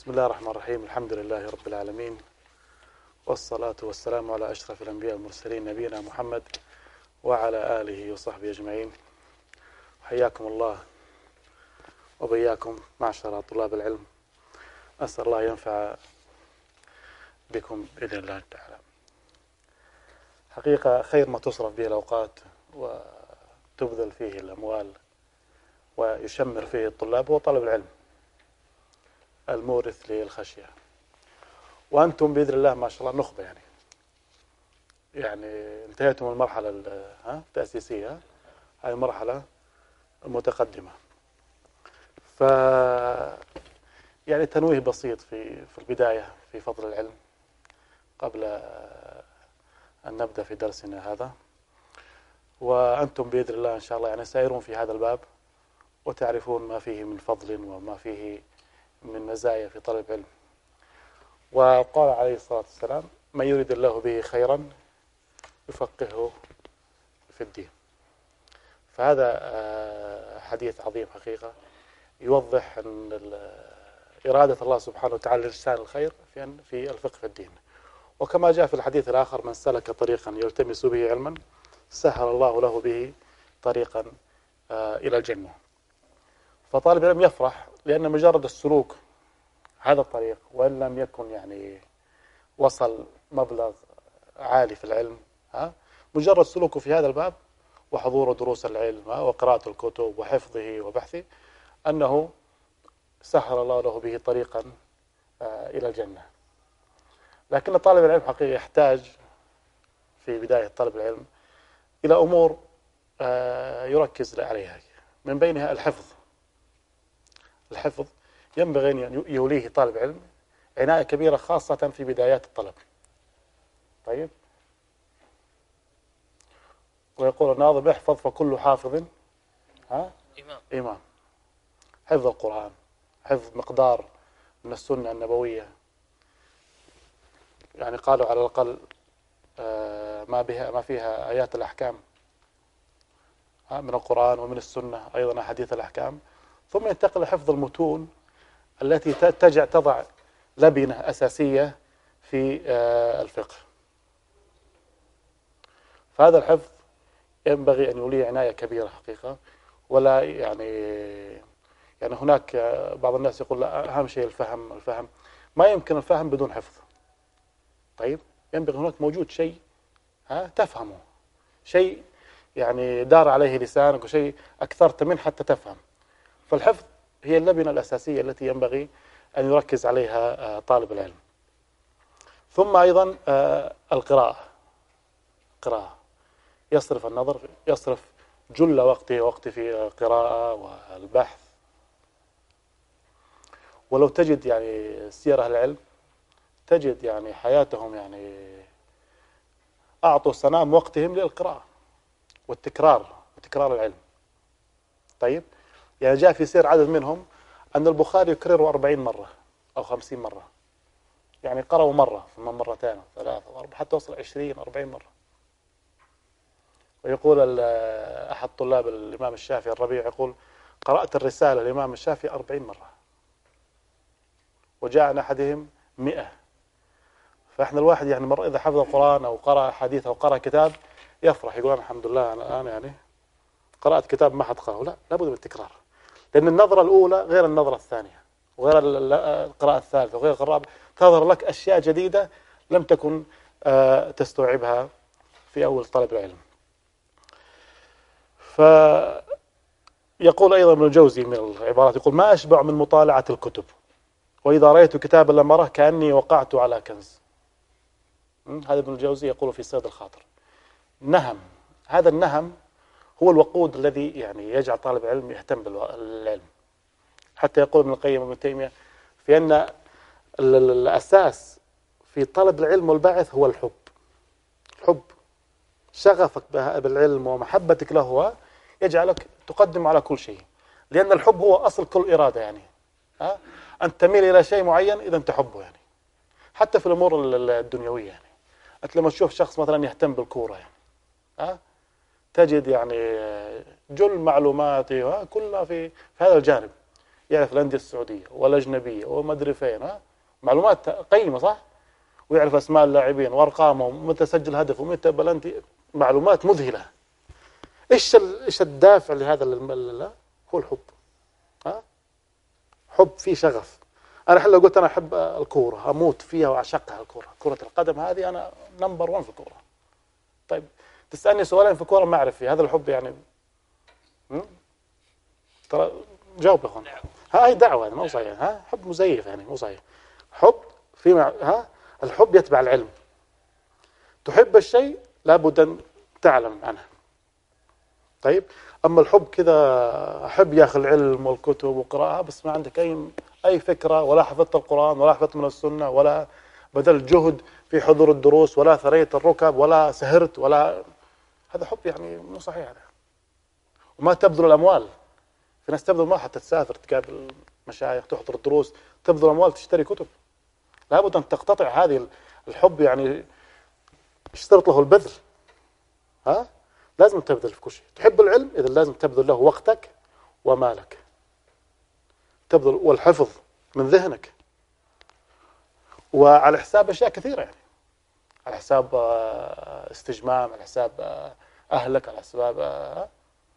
بسم الله الرحمن الرحيم. الحمد لله رب العالمين، والصلاة والسلام على أشرف الأنبياء والمرسلين نبينا محمد وعلى آله وصحبه أجمعين. حياكم الله وبياكم معشر طلاب العلم. أسأل الله ينفع بكم بإذن الله تعالى. حقيقة خير ما تصرف به الأوقات وتبذل فيه الأموال ويشمر فيه الطلاب هو طلب العلم المورث للخشية. وأنتم بإذن الله ما شاء الله نخبة، يعني انتهيتم المرحلة التأسيسية، هذه مرحلة متقدمة. ف يعني تنويه بسيط في البداية في فضل العلم قبل أن نبدأ في درسنا هذا. وأنتم بإذن الله إن شاء الله يعني سائرون في هذا الباب وتعرفون ما فيه من فضل وما فيه من مزايا في طلب العلم. وقال عليه الصلاة والسلام: من يريد الله به خيرا يفقهه في الدين. فهذا حديث عظيم حقيقة يوضح أن إرادة الله سبحانه وتعالى لإرسال الخير في الفقه في الدين. وكما جاء في الحديث الآخر: من سلك طريقا يلتمس به علما سهل الله له به طريقا إلى الجنة. فطالب العلم يفرح لأن مجرد السلوك هذا الطريق، وإن لم يكن يعني وصل مبلغ عالي في العلم، مجرد سلوكه في هذا الباب وحضور دروس العلم وقراءة الكتب وحفظه وبحثه أنه سهل الله له به طريقا إلى الجنة. لكن طالب العلم حقيقة يحتاج في بداية طلب العلم إلى أمور يركز عليها، من بينها الحفظ. الحفظ ينبغي أن يوليه طالب علم عناية كبيرة خاصة في بدايات الطلب. طيب، ويقول الناظم: احفظ فكل حافظ إمام. حفظ القرآن، حفظ مقدار من السنة النبوية، يعني قالوا على الأقل ما فيها آيات الأحكام من القرآن ومن السنة، أيضا حديث الأحكام. ثم ينتقل لحفظ المتون التي تضع لبنة أساسية في الفقه. فهذا الحفظ ينبغي أن يوليه عناية كبيرة حقيقة. ولا يعني هناك بعض الناس يقول لا، أهم شيء الفهم. ما يمكن الفهم بدون حفظ. طيب، ينبغي هناك موجود شيء تفهمه، شيء يعني دار عليه لسانك وشيء أكثرت منه حتى تفهم. فالحفظ هي اللبنة الأساسية التي ينبغي أن يركز عليها طالب العلم. ثم أيضا القراءة. يصرف جل وقته في القراءة والبحث. ولو تجد يعني سير أهل العلم تجد يعني حياتهم يعني أعطوا سنام وقتهم للقراءة وتكرار العلم. طيب، يعني جاء في سير عدد منهم أن البخاري يكرره 40 مرة أو 50 مرة، يعني قرأوا مرة ثم مرتين ثلاثة وأربعة حتى وصل 20-40 مرة. ويقول أحد طلاب الإمام الشافعي الربيع يقول: قرأت الرسالة الإمام الشافعي 40 مرة، وجاء عن أحدهم 100. فإحنا الواحد يعني مرة إذا حفظ القرآن أو قرأ حديث أو قرأ كتاب يفرح، يقول: الحمد لله أنا الآن يعني قرأت كتاب ما حد قرأه. لا، لابد من التكرار، لأن النظرة الأولى غير النظرة الثانية وغير القراءة الثالثة وغير القراءة، تظهر لك أشياء جديدة لم تكن تستوعبها في أول طلب العلم. فيقول أيضا ابن الجوزي من العبارات، يقول: ما أشبع من مطالعة الكتب، وإذا رأيت كتابا لم أره كأني وقعت على كنز. هذا ابن الجوزي يقول في صيد الخاطر. نهم، هذا النهم هو الوقود الذي يعني يجعل طالب العلم يهتم بالعلم. حتى يقول ابن القيم وابن تيمية في أن الأساس في طلب العلم والبحث هو الحب. شغفك بالعلم ومحبتك له يجعلك تقدم على كل شيء، لأن الحب هو أصل كل إرادة. يعني أن تميل إلى شيء معين إذا تحبه، يعني حتى في الأمور الدنيوية. يعني أنت لما تشوف شخص مثلا يهتم بالكورة يعني تجد يعني جل معلوماته كلها في هذا الجانب. يعرف الأندية السعودية والأجنبية وما أدري فين، معلومات قيمة صح؟ ويعرف أسماء اللاعبين وأرقامهم ومتى سجل هدف ومتى بلنتي، معلومات مذهلة. إيش الدافع لهذا هو الحب. حب فيه شغف. أنا لو قلت أنا أحب الكورة أموت فيها وأعشقها، كرة القدم هذه أنا نمبر 1 في الكورة. طيب تسألني سؤالين في الكورة ما أعرف فيه، هذا الحب يعني ترى جاوب يا أخوان. هاي دعوة مو صحيح، حب مزيف يعني مو صحيح. حب الحب يتبع العلم. تحب الشيء لابد أن تعلم عنه. طيب أما الحب كذا أحب يا أخي العلم والكتب وقراءة بس ما عندك أي فكرة، ولا حفظت القرآن ولا حفظت من السنة ولا بذلت جهد في حضور الدروس ولا ثريت الركب ولا سهرت هذا حب يعني مو صحيح هذا. وما تبذل الأموال. في ناس تبذل ما حتى تسافر تقابل مشايخ تحضر الدروس، تبذل أموال تشتري كتب. لابد أن تقتطع هذه الحب، يعني اشترط له البذل. لازم تبذل في كل شيء. تحب العلم إذا لازم تبذل له وقتك ومالك، تبذل والحفظ من ذهنك، وعلى حساب أشياء كثيرة يعني، على حساب استجمام، على حساب أهلك، على حساب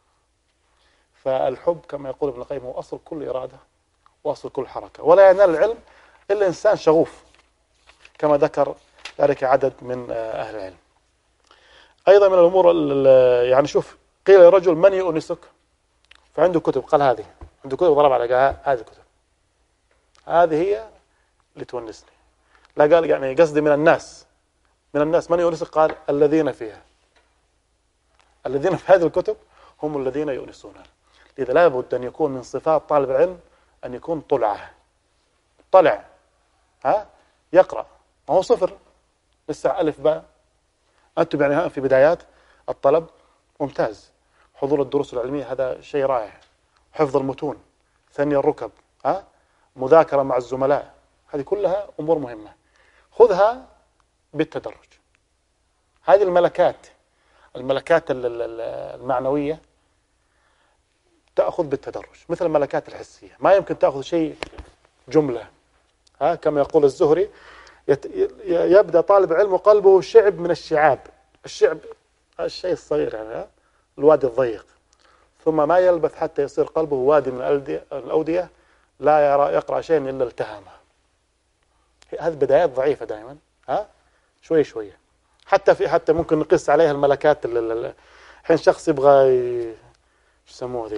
فالحب كما يقول ابن القيم هو أصل كل إرادة وأصل كل حركة. ولا ينال العلم إلا إنسان شغوف كما ذكر ذلك عدد من أهل العلم. أيضا من الأمور يعني شوف، قيل لرجل من يؤنسك؟ فعنده كتب، قال هذه عنده كتب، ضرب على هذه الكتب، هذه هي اللي تونسني. لا قال يعني قصدي من الناس من يؤنسك؟ قال الذين فيها، الذين في هذه الكتب هم الذين يؤنسونها. لذا لا بد أن يكون من صفات طالب العلم أن يكون طلع يقرأ، ما هو صفر لسه ألف باء. أنتم يعني في بدايات الطلب ممتاز، حضور الدروس العلمية هذا شيء رائع، حفظ المتون، ثني الركب، مذاكرة مع الزملاء، هذه كلها أمور مهمة. خذها بالتدرج. هذه الملكات المعنوية تأخذ بالتدرج، مثل الملكات الحسية. ما يمكن تأخذ شيء جملة. كما يقول الزهري يبدأ طالب العلم وقلبه شعب من الشعاب. الشعب الشيء الصغير يعني الوادي الضيق، ثم ما يلبث حتى يصير قلبه وادي من الأودية لا يقرأ شيئا إلا التهمه. هذه بدايات ضعيفة دائما، شوية شوية. حتى ممكن نقيس عليها الملكات. الحين شخص يبغى يسموه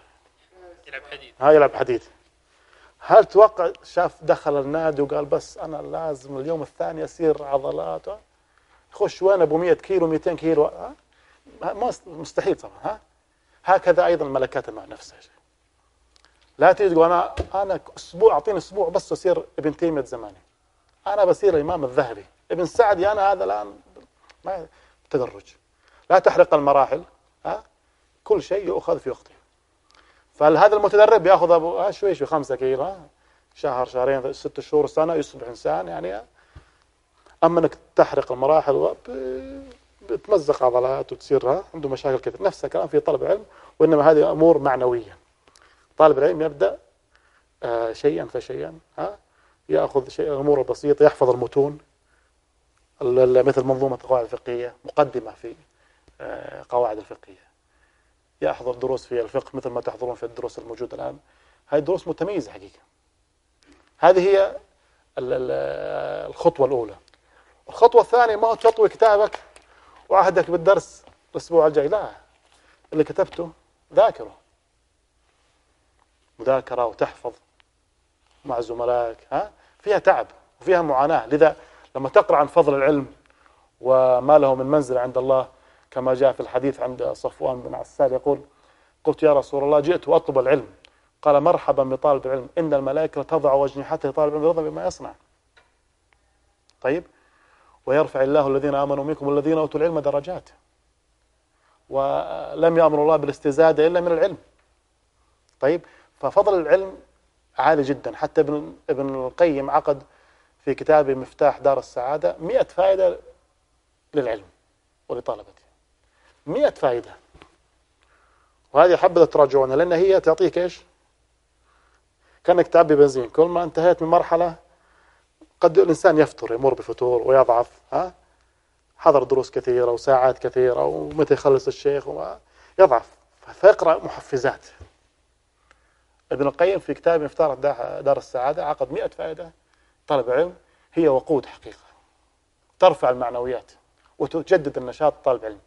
يلعب حديد. هل توقع شاف دخل النادي وقال بس أنا لازم اليوم الثاني أصير عضلات، يخش وين أبو 100 كيلو 200 كيلو؟ مستحيل طبعا. هكذا أيضا الملكات مع نفسها. لا تيجي تقول أنا أسبوع، أعطيني أسبوع بس أصير ابن تيمية زماني، أنا بصير الإمام الذهبي، ابن سعدي، أنا هذا الآن. ما تدرج، لا تحرق المراحل. كل شيء يؤخذ في وقته. فهذا المتدرب يأخذ شوي 5 كيلو، شهر شهرين 6 شهور سنة يصبح إنسان يعني. أما أنك تحرق المراحل بتمزق عضلات وتصير عنده مشاكل كثير. نفس الكلام في طلب العلم، وإنما هذه أمور معنوية. طالب العلم يبدأ شيئا فشيئا، يأخذ الأمور البسيطة، يحفظ المتون مثل منظومة القواعد الفقهية، مقدمة في قواعد الفقهية، يحضر دروس في الفقه مثل ما تحضرون في الدروس الموجودة الآن. هذه دروس متميزة حقيقة. هذه هي الخطوة الأولى. الخطوة الثانية ما هو تطوي كتابك وعهدك بالدرس الأسبوع الجاي، لا، اللي كتبته ذاكره، مذاكرة وتحفظ مع زملائك. فيها تعب وفيها معاناة. لذا لما تقرأ عن فضل العلم وما له من منزل عند الله، كما جاء في الحديث عند صفوان بن عسال يقول: قلت يا رسول الله جئت أطلب العلم، قال: مرحبا بطالب العلم، إن الملائكة تضع أجنحتها لطالب العلم رضا بما يصنع. طيب، ويرفع الله الذين آمنوا منكم والذين أوتوا العلم درجات. ولم يأمر الله بالاستزادة إلا من العلم. طيب، ففضل العلم عالي جدا. حتى ابن القيم عقد في كتابه مفتاح دار السعادة 100 فائدة للعلم ولطلبته، 100 فائدة. وهذه حبذا تراجعونها، لأن هي تعطيك إيش؟ كأنك تعبي بنزين. كل ما انتهيت من مرحلة قد الإنسان يفتر، يمر بفتور ويضعف، حضر دروس كثيرة وساعات كثيرة ومتى يخلص الشيخ يضعف، فيقرأ محفزات. ابن القيم في كتاب مفتاح دار السعادة عقد 100 فائدة طلب علم، هي وقود حقيقة ترفع المعنويات وتجدد النشاط طالب علم.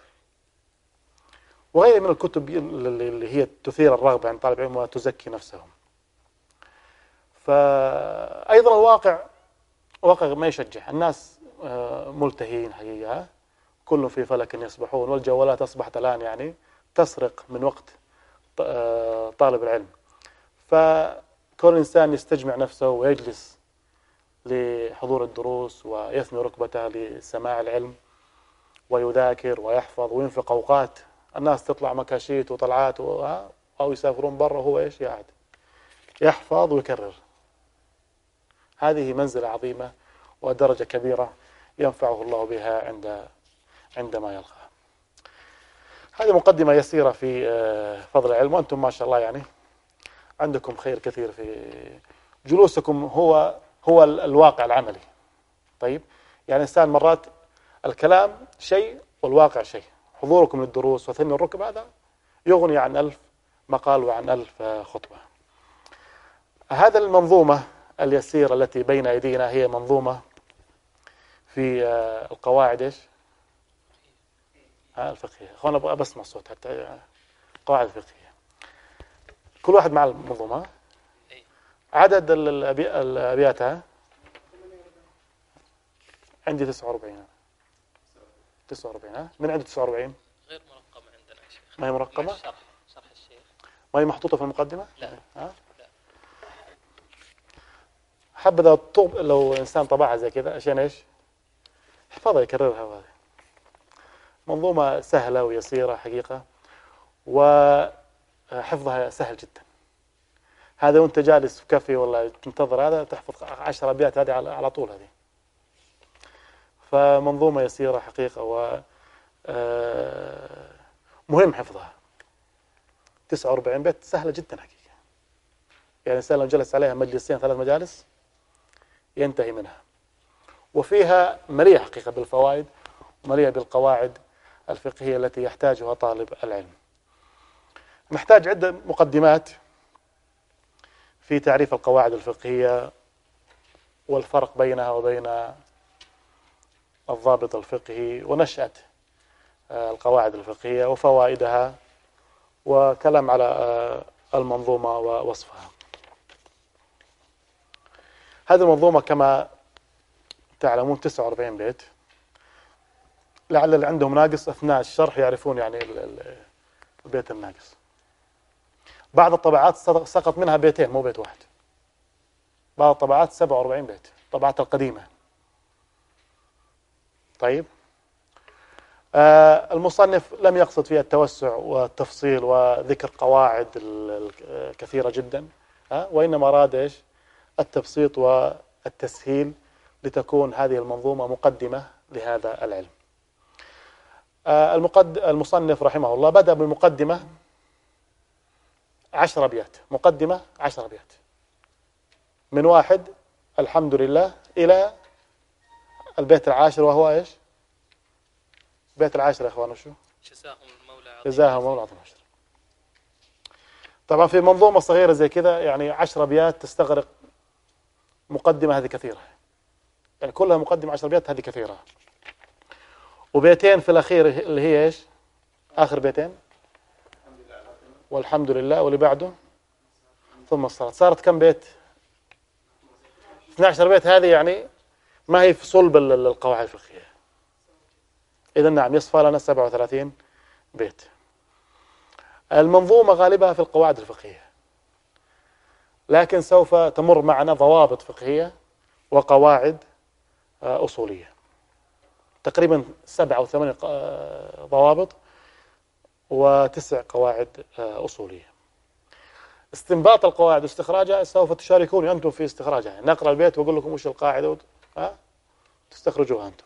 وغير من الكتب اللي هي تثير الرغبة عند طالب علم وتزكي نفسهم. فأيضا الواقع واقع ما يشجع الناس، ملتهين حقيقة، كل في فلك يسبحون، والجوالات أصبحت الآن يعني تسرق من وقت طالب العلم. فكل إنسان يستجمع نفسه ويجلس لحضور الدروس ويثني ركبته لسماع العلم ويذاكر ويحفظ وينفق أوقات. الناس تطلع مكاشيت وطلعات أو يسافرون برا وهو إيش قاعد يحفظ ويكرر. هذه منزلة عظيمة ودرجة كبيرة ينفعه الله بها عندما يلقى. هذه مقدمة يسيرة في فضل العلم، وأنتم ما شاء الله يعني عندكم خير كثير في جلوسكم، هو الواقع العملي. طيب، يعني إنسان مرات الكلام شيء والواقع شيء. حضوركم للدروس وثني الركب هذا يغني عن 1000 مقال وعن 1000 خطبة. هذا المنظومة اليسيرة التي بين أيدينا هي منظومة في القواعد إيش؟ الفقهية. أخوانا أبغى بسمع الصوت حتى قواعد الفقهية. كل واحد مع المنظومة. عدد الأبيات عندي 49. 49 من عنده 49؟ غير مرقمة عندنا يا شيخ. ما هي مرقمة؟ شرح الشيخ. ما هي محطوطة في المقدمة؟ لا. لا. حبذا لو إنسان طبعها زي كذا عشان إيش؟ حفظها يكررها. هذه منظومة سهلة ويسيرة حقيقة، وحفظها سهل جدا. هذا وانت جالس في كافي ولا تنتظر هذا تحفظ 10 أبيات هذه على طول. هذه فمنظومة يسيرة حقيقة، و مهم حفظها. 49 بيت سهلة جدا حقيقة. يعني الإنسان لو جلس عليها مجلسين 3 مجالس ينتهي منها، وفيها مليئة حقيقة بالفوائد ومليئة بالقواعد الفقهية التي يحتاجها طالب العلم. نحتاج عدة مقدمات في تعريف القواعد الفقهية والفرق بينها وبين الضابط الفقهي، ونشأة القواعد الفقهية وفوائدها، وكلام على المنظومة ووصفها. هذه المنظومة كما تعلمون 49 بيت. لعل اللي عندهم ناقص أثناء الشرح يعرفون يعني البيت الناقص. بعض الطبعات سقط منها بيتين مو بيت واحد. بعض الطبعات 47 بيت، الطبعات القديمة. طيب، المصنف لم يقصد فيها التوسع والتفصيل وذكر قواعد كثيرة جدا، وإنما أراد إيش؟ التبسيط والتسهيل لتكون هذه المنظومة مقدمة لهذا العلم. المصنف رحمه الله بدأ بالمقدمة 10 أبيات، مقدمة 10 أبيات من 1 الحمد لله إلى البيت العاشر، وهو إيش؟ البيت العاشر يا إخوان وشو؟ جزاهم المولى عظيم الأجر. طبعا في منظومة صغيرة زي كذا يعني 10 أبيات تستغرق مقدمة، هذه كثيرة. يعني كلها مقدمة 10 أبيات، هذه كثيرة. وبيتين في الأخير اللي هي إيش؟ آخر بيتين والحمد لله، واللي بعده ثم الصلاة. صارت كم بيت؟ 12 بيت. هذه يعني ما هي في صلب القواعد الفقهية. إذن نعم يصفى لنا 37 بيت. المنظومة غالبها في القواعد الفقهية، لكن سوف تمر معنا ضوابط فقهية وقواعد أصولية، تقريبا 7 أو 8 ضوابط و9 قواعد أصولية. استنباط القواعد واستخراجها سوف تشاركوني أنتم في استخراجها. نقرأ البيت وأقول لكم وش القاعدة تستخرجوها أنتم.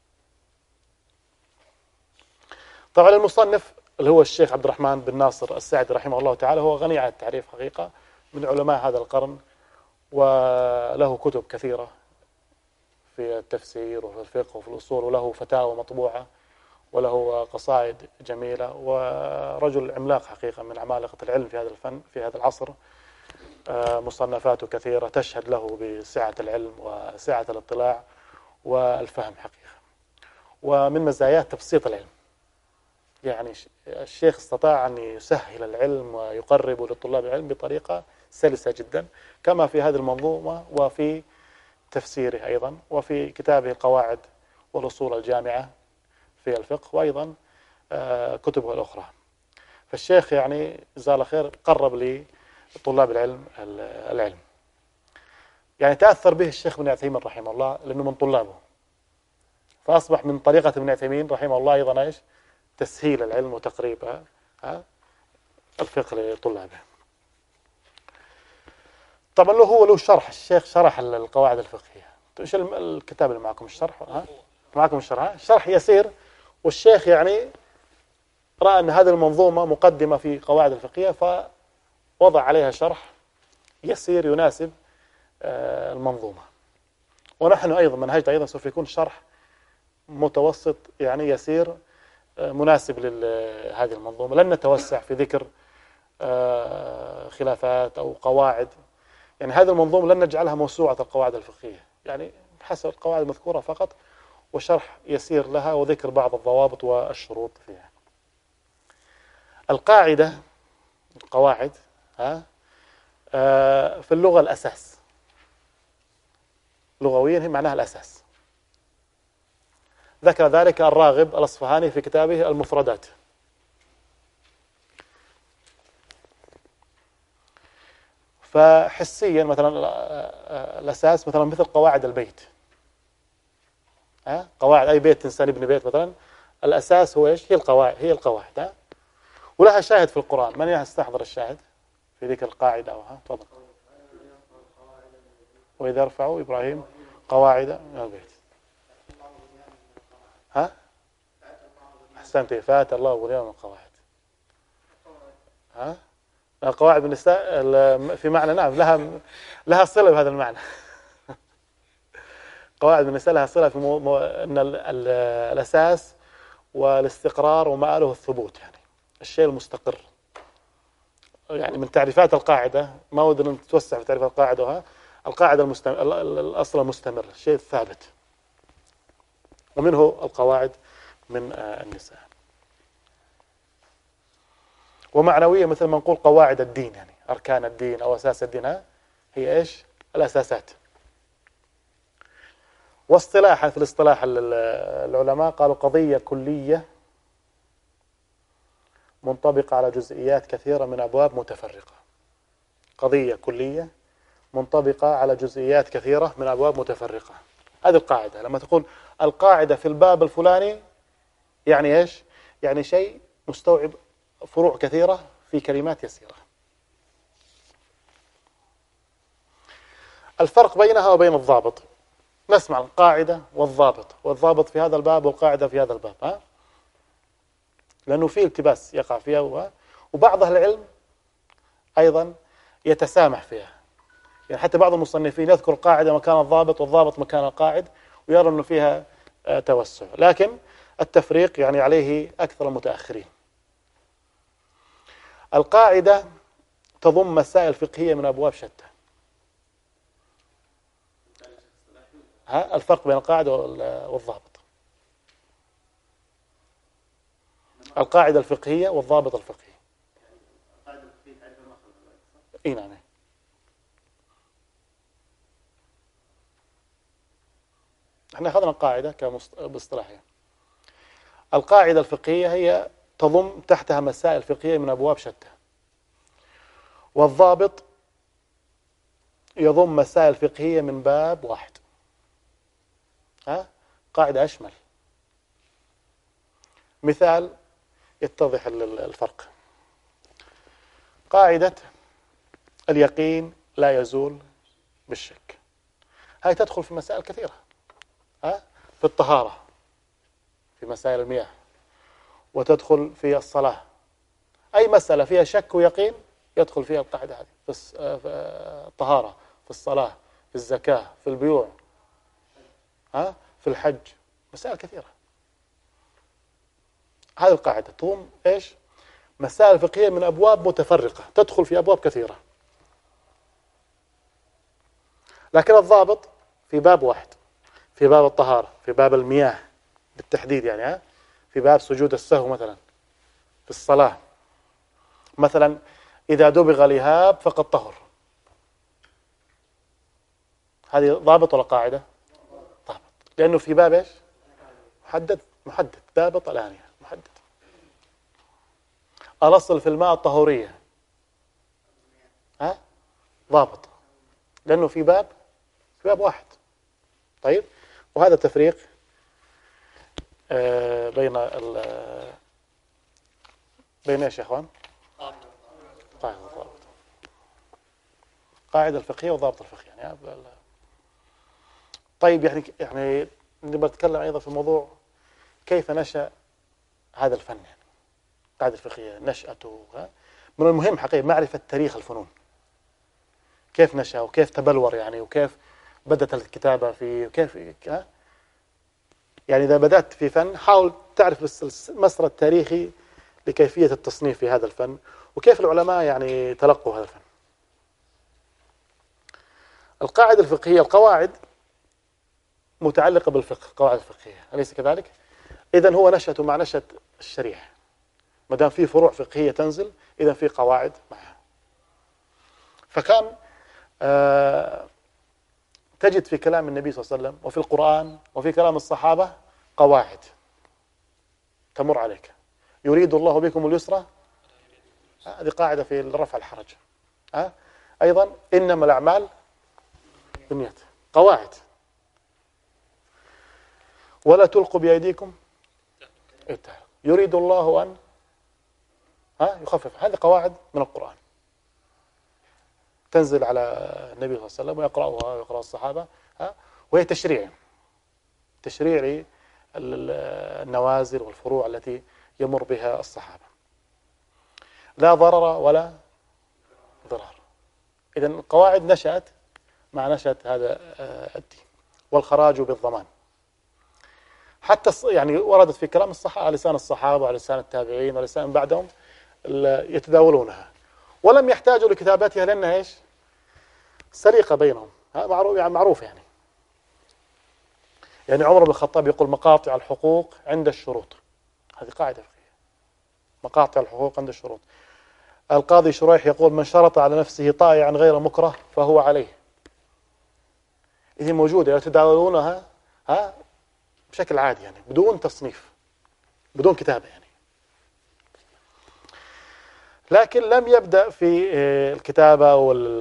طبعا المصنف اللي هو الشيخ عبد الرحمن بن ناصر السعدي رحمه الله تعالى هو غني عن التعريف حقيقة من علماء هذا القرن، وله كتب كثيرة في التفسير وفي الفقه وفي الأصول، وله فتاوى مطبوعة، وله قصائد جميلة، ورجل عملاق حقيقة من عمالقة العلم في هذا الفن في هذا العصر. مصنفاته كثيرة تشهد له بسعة العلم وسعة الاطلاع والفهم حقيقة. ومن مزايات تبسيط العلم، يعني الشيخ استطاع أن يسهل العلم ويقرب للطلاب العلم بطريقة سلسة جدا، كما في هذه المنظومة وفي تفسيره أيضا، وفي كتابه القواعد والأصول الجامعة في الفقه، وأيضا كتبه الأخرى. فالشيخ يعني جزاه الله خير قرب لطلاب العلم العلم. يعني تأثر به الشيخ ابن عثيمين رحمه الله لأنه من طلابه، فأصبح من طريقة ابن عثيمين رحمه الله أيضا إيش؟ تسهيل العلم وتقريب الفقه لطلابه. طبعا له شرح، الشيخ شرح القواعد الفقهية. ايش الكتاب اللي معكم؟ الشرح؟ معكم الشرح؟ شرح يسير. والشيخ يعني رأى أن هذه المنظومة مقدمة في قواعد الفقهية، فوضع عليها شرح يسير يناسب المنظومة. ونحن أيضا منهجنا أيضا سوف يكون شرح متوسط يعني يسير مناسب لهذه المنظومة. لن نتوسع في ذكر خلافات أو قواعد، يعني هذه المنظومة لن نجعلها موسوعة القواعد الفقهية، يعني حسب القواعد المذكورة فقط، وشرح يسير لها وذكر بعض الضوابط والشروط فيها. القاعدة، القواعد في اللغة الأساس، لغويا هي معناها الأساس. ذكر ذلك الراغب الأصفهاني في كتابه المفردات. فحسيا مثلا الأساس مثلا مثل قواعد البيت، قواعد أي بيت إنسان يبني بيت مثلا، الأساس هو إيش؟ هي القواعد. ولها شاهد في القرآن. من يستحضر الشاهد في ذيك القاعدة؟ تفضل. وإذا رفعوا إبراهيم قواعد من البيت. أحسنت. فات الله بنيان من القواعد. القواعد بالنساء في معنى، نعم، لها صلة بهذا المعنى. قواعد بالنساء لها صلة في أن الأساس والاستقرار ومآله الثبوت، يعني الشيء المستقر. يعني من تعريفات القاعدة، ما أود أن نتوسع في تعريفات القاعدة، القاعدة الأصل المستمر، الشيء الثابت. ومنه القواعد من النساء. ومعنوية مثل ما نقول قواعد الدين، يعني أركان الدين أو أساس الدين، هي إيش؟ الأساسات. واصطلاحا في الاصطلاح العلماء قالوا قضية كلية منطبقة على جزئيات كثيرة من أبواب متفرقة. قضية كلية منطبقة على جزئيات كثيرة من أبواب متفرقة. هذه القاعدة. لما تقول القاعدة في الباب الفلاني، يعني إيش؟ يعني شيء مستوعب فروع كثيرة في كلمات يسيرة. الفرق بينها وبين الضابط، نسمع القاعدة والضابط، والضابط في هذا الباب والقاعدة في هذا الباب، لأنه في التباس يقع فيها، وبعض أهل العلم أيضا يتسامح فيها. يعني حتى بعض المصنفين يذكر القاعدة مكان الضابط والضابط مكان القاعد، ويرى أنه فيها توسع، لكن التفريق يعني عليه أكثر المتأخرين. القاعدة تضم مسائل فقهية من أبواب شتى. الفرق بين القاعدة والضابط: القاعدة الفقهية والضابط الفقهي. القاعدة الفقهية تعرف المخرج. اي نعم. احنا اخذنا القاعدة باصطلاحها. القاعدة الفقهية هي تضم تحتها مسائل فقهية من أبواب شتى، والضابط يضم مسائل فقهية من باب واحد. قاعدة أشمل. مثال يتضح الفرق: قاعدة اليقين لا يزول بالشك، هاي تدخل في مسائل كثيرة، في الطهارة، في مسائل المياه، وتدخل في الصلاة. أي مسألة فيها شك ويقين يدخل فيها القاعدة هذه في الطهارة، في الصلاة، في الزكاة، في البيوع، في الحج، مسائل كثيرة. هذه القاعدة تقوم إيش؟ مسائل فقهية من أبواب متفرقة تدخل في أبواب كثيرة، لكن الضابط في باب واحد، في باب الطهارة، في باب المياه بالتحديد يعني، في باب سجود السهو مثلا في الصلاة مثلا، إذا دبغ الإهاب فقد طهر. هذه ضابط ولا قاعدة؟ ضابط، لأنه في باب إيش؟ محدد ضابط الآنية محدد. الأصل في الماء الطهورية، ضابط، لأنه في باب واحد. طيب، وهذا تفريق بين ايش يا اخوان؟ قاعدة الفقهية وضابط الفقه يعني. طيب، يعني نبغى نتكلم أيضا في موضوع كيف نشأ هذا الفن، يعني القاعدة الفقهية نشأته. من المهم حقيقة معرفة تاريخ الفنون، كيف نشأ وكيف تبلور يعني، وكيف بدأت الكتابة فيه، وكيف يعني إذا بدأت في فن حاول تعرف المسار التاريخي لكيفية التصنيف في هذا الفن، وكيف العلماء يعني تلقوا هذا الفن. القاعدة الفقهية، القواعد متعلقة بالفقه، قواعد الفقهية، أليس كذلك؟ إذن هو نشأته مع نشأة الشريعة، ما دام في فروع فقهية تنزل إذن في قواعد معها. فكان تجد في كلام النبي صلى الله عليه وسلم وفي القرآن وفي كلام الصحابة قواعد تمر عليك. يريد الله بكم اليسر، هذه قاعدة في رفع الحرج. أيضا إنما الأعمال بالنيات، قواعد. ولا تلقوا بأيديكم، يريد الله أن يخفف. هذه قواعد من القرآن تنزل على النبي صلى الله عليه وسلم ويقرأها ويقرأ الصحابة، وهي تشريع النوازل والفروع التي يمر بها الصحابة. لا ضرر ولا ضرار. إذن القواعد نشأت مع نشأة هذا الدين. والخراج بالضمان، حتى يعني وردت في كلام الصحابة، لسان الصحابة وعلى لسان التابعين ولسان بعدهم يتداولونها، ولم يحتاجوا لكتابتها لأنها إيش؟ سليقة بينهم. معروف يعني عمر بن الخطاب يقول مقاطع الحقوق عند الشروط. هذه قاعدة فقهية، مقاطع الحقوق عند الشروط. القاضي شريح يقول من شرط على نفسه طائعا غير مكره فهو عليه. هي موجودة يتداولونها بشكل عادي يعني، بدون تصنيف، بدون كتابة يعني. لكن لم يبدأ في الكتابة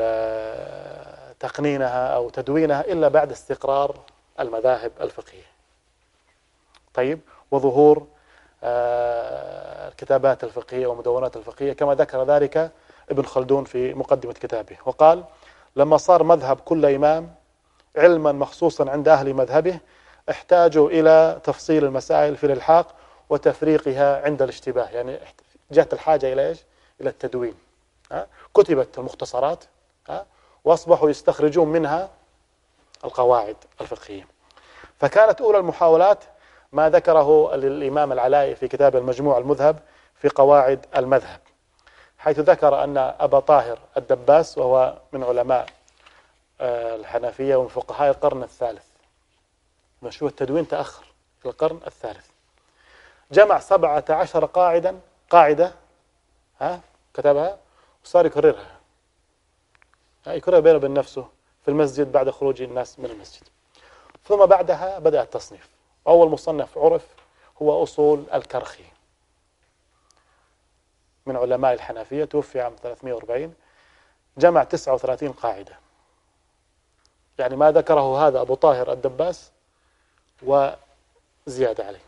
وتقنينها أو تدوينها إلا بعد استقرار المذاهب الفقهية. طيب، وظهور الكتابات الفقهية ومدونات الفقهية، كما ذكر ذلك ابن خلدون في مقدمة كتابه، وقال لما صار مذهب كل إمام علما مخصوصا عند أهل مذهبه احتاجوا إلى تفصيل المسائل في الإلحاق وتفريقها عند الاشتباه. يعني جاءت الحاجة إلى إيش؟ إلى التدوين. كتبت المختصرات وأصبحوا يستخرجون منها القواعد الفقهية. فكانت أولى المحاولات ما ذكره الإمام العلائي في كتاب المجموع المذهب في قواعد المذهب، حيث ذكر أن أبا طاهر الدباس، وهو من علماء الحنفية ومن فقهاء القرن الثالث، مشروع التدوين تأخر في القرن الثالث، جمع 17 قاعدة كتبها وصار يكررها بينه وبين نفسه في المسجد بعد خروج الناس من المسجد. ثم بعدها بدأ التصنيف. أول مصنف عرف هو أصول الكرخي من علماء الحنفية، توفي عام 340، جمع 39 قاعدة. يعني ما ذكره هذا أبو طاهر الدباس وزيادة عليه.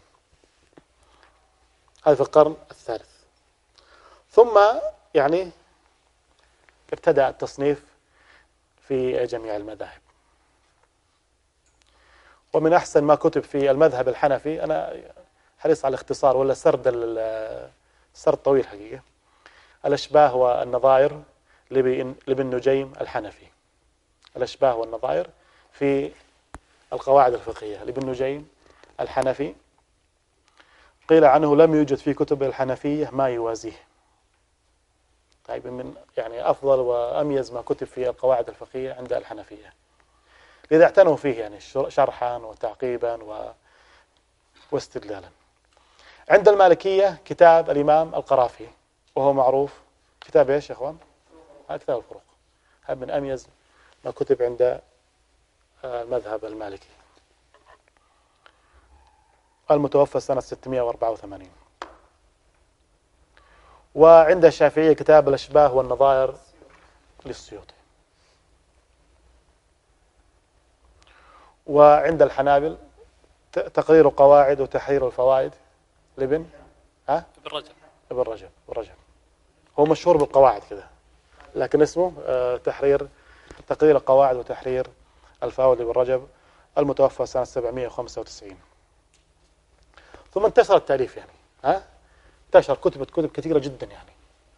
هذا في القرن الثالث. ثم يعني ابتدأ التصنيف في جميع المذاهب. ومن أحسن ما كتب في المذهب الحنفي، أنا حريص على الاختصار ولا سرد طويل حقيقة، الأشباه والنظائر لابن نجيم الحنفي. الأشباه والنظائر في القواعد الفقهية لابن نجيم الحنفي. قيل عنه لم يوجد في كتب الحنفية ما يوازيه. طيب من يعني أفضل وأميز ما كتب في القواعد الفقهية عند الحنفية، لذا اعتنوا فيه يعني شرحا وتعقيبا واستدلالا. عند المالكية كتاب الإمام القرافي، وهو معروف كتاب ايش يا اخوان؟ كتاب الفروق. هذا من أميز ما كتب عند المذهب المالكي، المتوفى سنة 684. وعند الشافعية كتاب الأشباه والنظائر للسيوطي. وعند الحنابل تقرير قواعد وتحرير الفوائد لابن ابن رجب. هو مشهور بالقواعد كذا، لكن اسمه تقرير القواعد وتحرير الفوائد لابن رجب، المتوفى سنة 795. ثم انتشر التأليف يعني انتشر كتب كثيرة جدا يعني.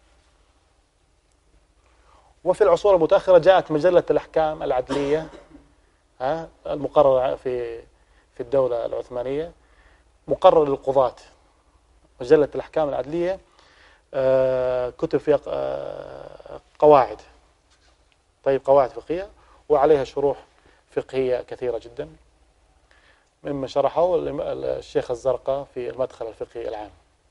وفي العصور المتأخرة جاءت مجلة الأحكام العدلية المقررة في الدولة العثمانية، مقرر للقضاة، مجلة الأحكام العدلية، كتب فيها قواعد، طيب قواعد فقهية وعليها شروح فقهية كثيرة جدا، مما شرحه الشيخ الزرقاء في المدخل الفقهي العام.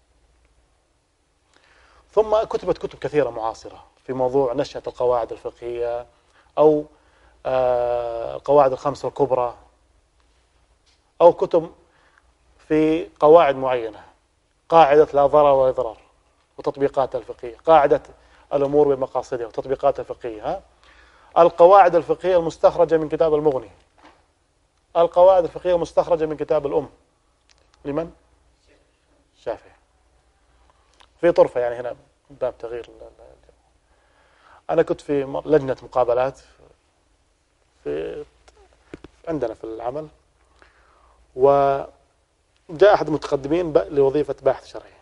ثم كتبت كتب كثيرة معاصرة في موضوع نشأة القواعد الفقهية، أو القواعد الخمسة الكبرى، أو كتب في قواعد معينة، قاعدة لا ضرر ولا ضرار وتطبيقاتها الفقهية، قاعدة الأمور بمقاصدها وتطبيقاتها الفقهية، القواعد الفقهية المستخرجة من كتاب المغني، القواعد الفقهية المستخرجة من كتاب الأم لمن؟ الشافعي. في طرفة يعني هنا باب تغيير. أنا كنت في لجنة مقابلات عندنا في العمل، وجاء أحد المتقدمين لوظيفة باحث شرعي،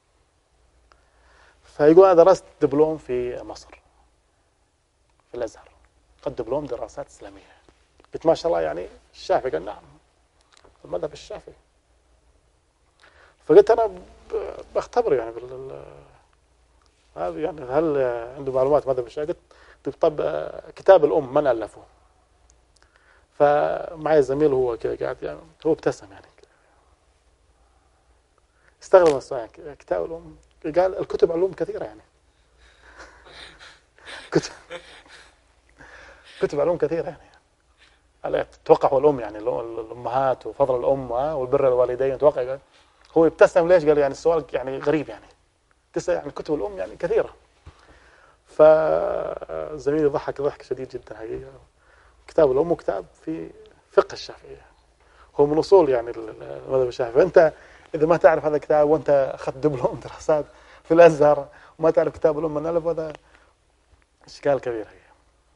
فيقول أنا درست دبلوم في مصر في الأزهر، قد دبلوم دراسات إسلامية. قلت ما شاء الله يعني الشافعي؟ قال نعم المذهب الشافعي. فقلت أنا بختبر يعني يعني هل عنده معلومات مذهب الشافعي؟ قلت طب كتاب الأم من ألفه؟ فمعي زميل هو كذا قاعد يعني، هو ابتسم يعني استغرب السؤال. كتاب الأم؟ قال الكتب علوم كثيرة يعني. كتب علوم كثيرة يعني. توقع هو الأم يعني الأمهات وفضل الأم والبر الوالدين، توقع. هو ابتسم ليش؟ قال يعني السؤال يعني غريب يعني، تسأل يعني كتب الأم يعني كثيرة. فزميلي ضحك ضحك شديد جدا حقيقة. كتاب الأم كتاب في فقه الشافعية، هو من أصول يعني المذهب الشافعي. فأنت إذا ما تعرف هذا الكتاب وأنت أخذت دبلوم دراسات في الأزهر وما تعرف كتاب الأم من ألف، هذا إشكال كبير هي.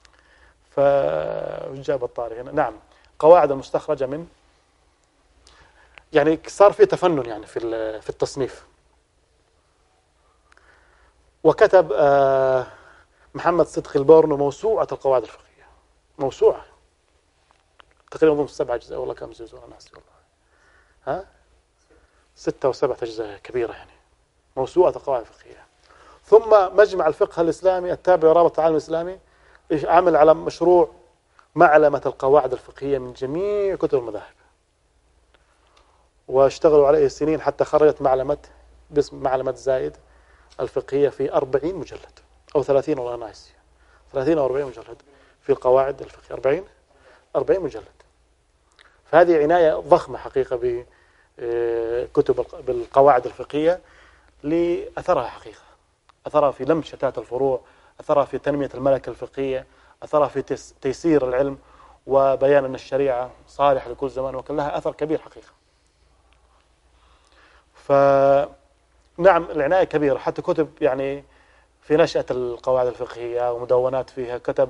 فجاب الطاري هنا. نعم، قواعد المستخرجة من يعني صار في تفنن يعني في التصنيف. وكتب محمد صدقي البورنو موسوعة القواعد الفقهية، موسوعة تقريبا ضمن 7 أجزاء، والله كم جزء أنا ناسي والله، 6 و7 أجزاء كبيرة يعني، موسوعة القواعد الفقهية. ثم مجمع الفقه الإسلامي التابع لرابطة العالم الإسلامي عمل على مشروع معلمة القواعد الفقهية من جميع كتب المذاهب، واشتغلوا عليه سنين حتى خرجت معلمة باسم معلمة زايد الفقهية في 40 مجلد أو 30 والله ناسي، 30 أو 40 مجلد في القواعد الفقهية، 40 مجلد. فهذه عناية ضخمة حقيقة بكتب بالقواعد الفقهية لأثرها حقيقة، أثرها في لم شتات الفروع، أثرها في تنمية الملكة الفقهية، أثرها في تيسير العلم وبيان أن الشريعة صالحة لكل زمان، وكان لها أثر كبير حقيقة. فنعم العناية كبيرة، حتى كتب يعني في نشأة القواعد الفقهية ومدونات فيها، كتب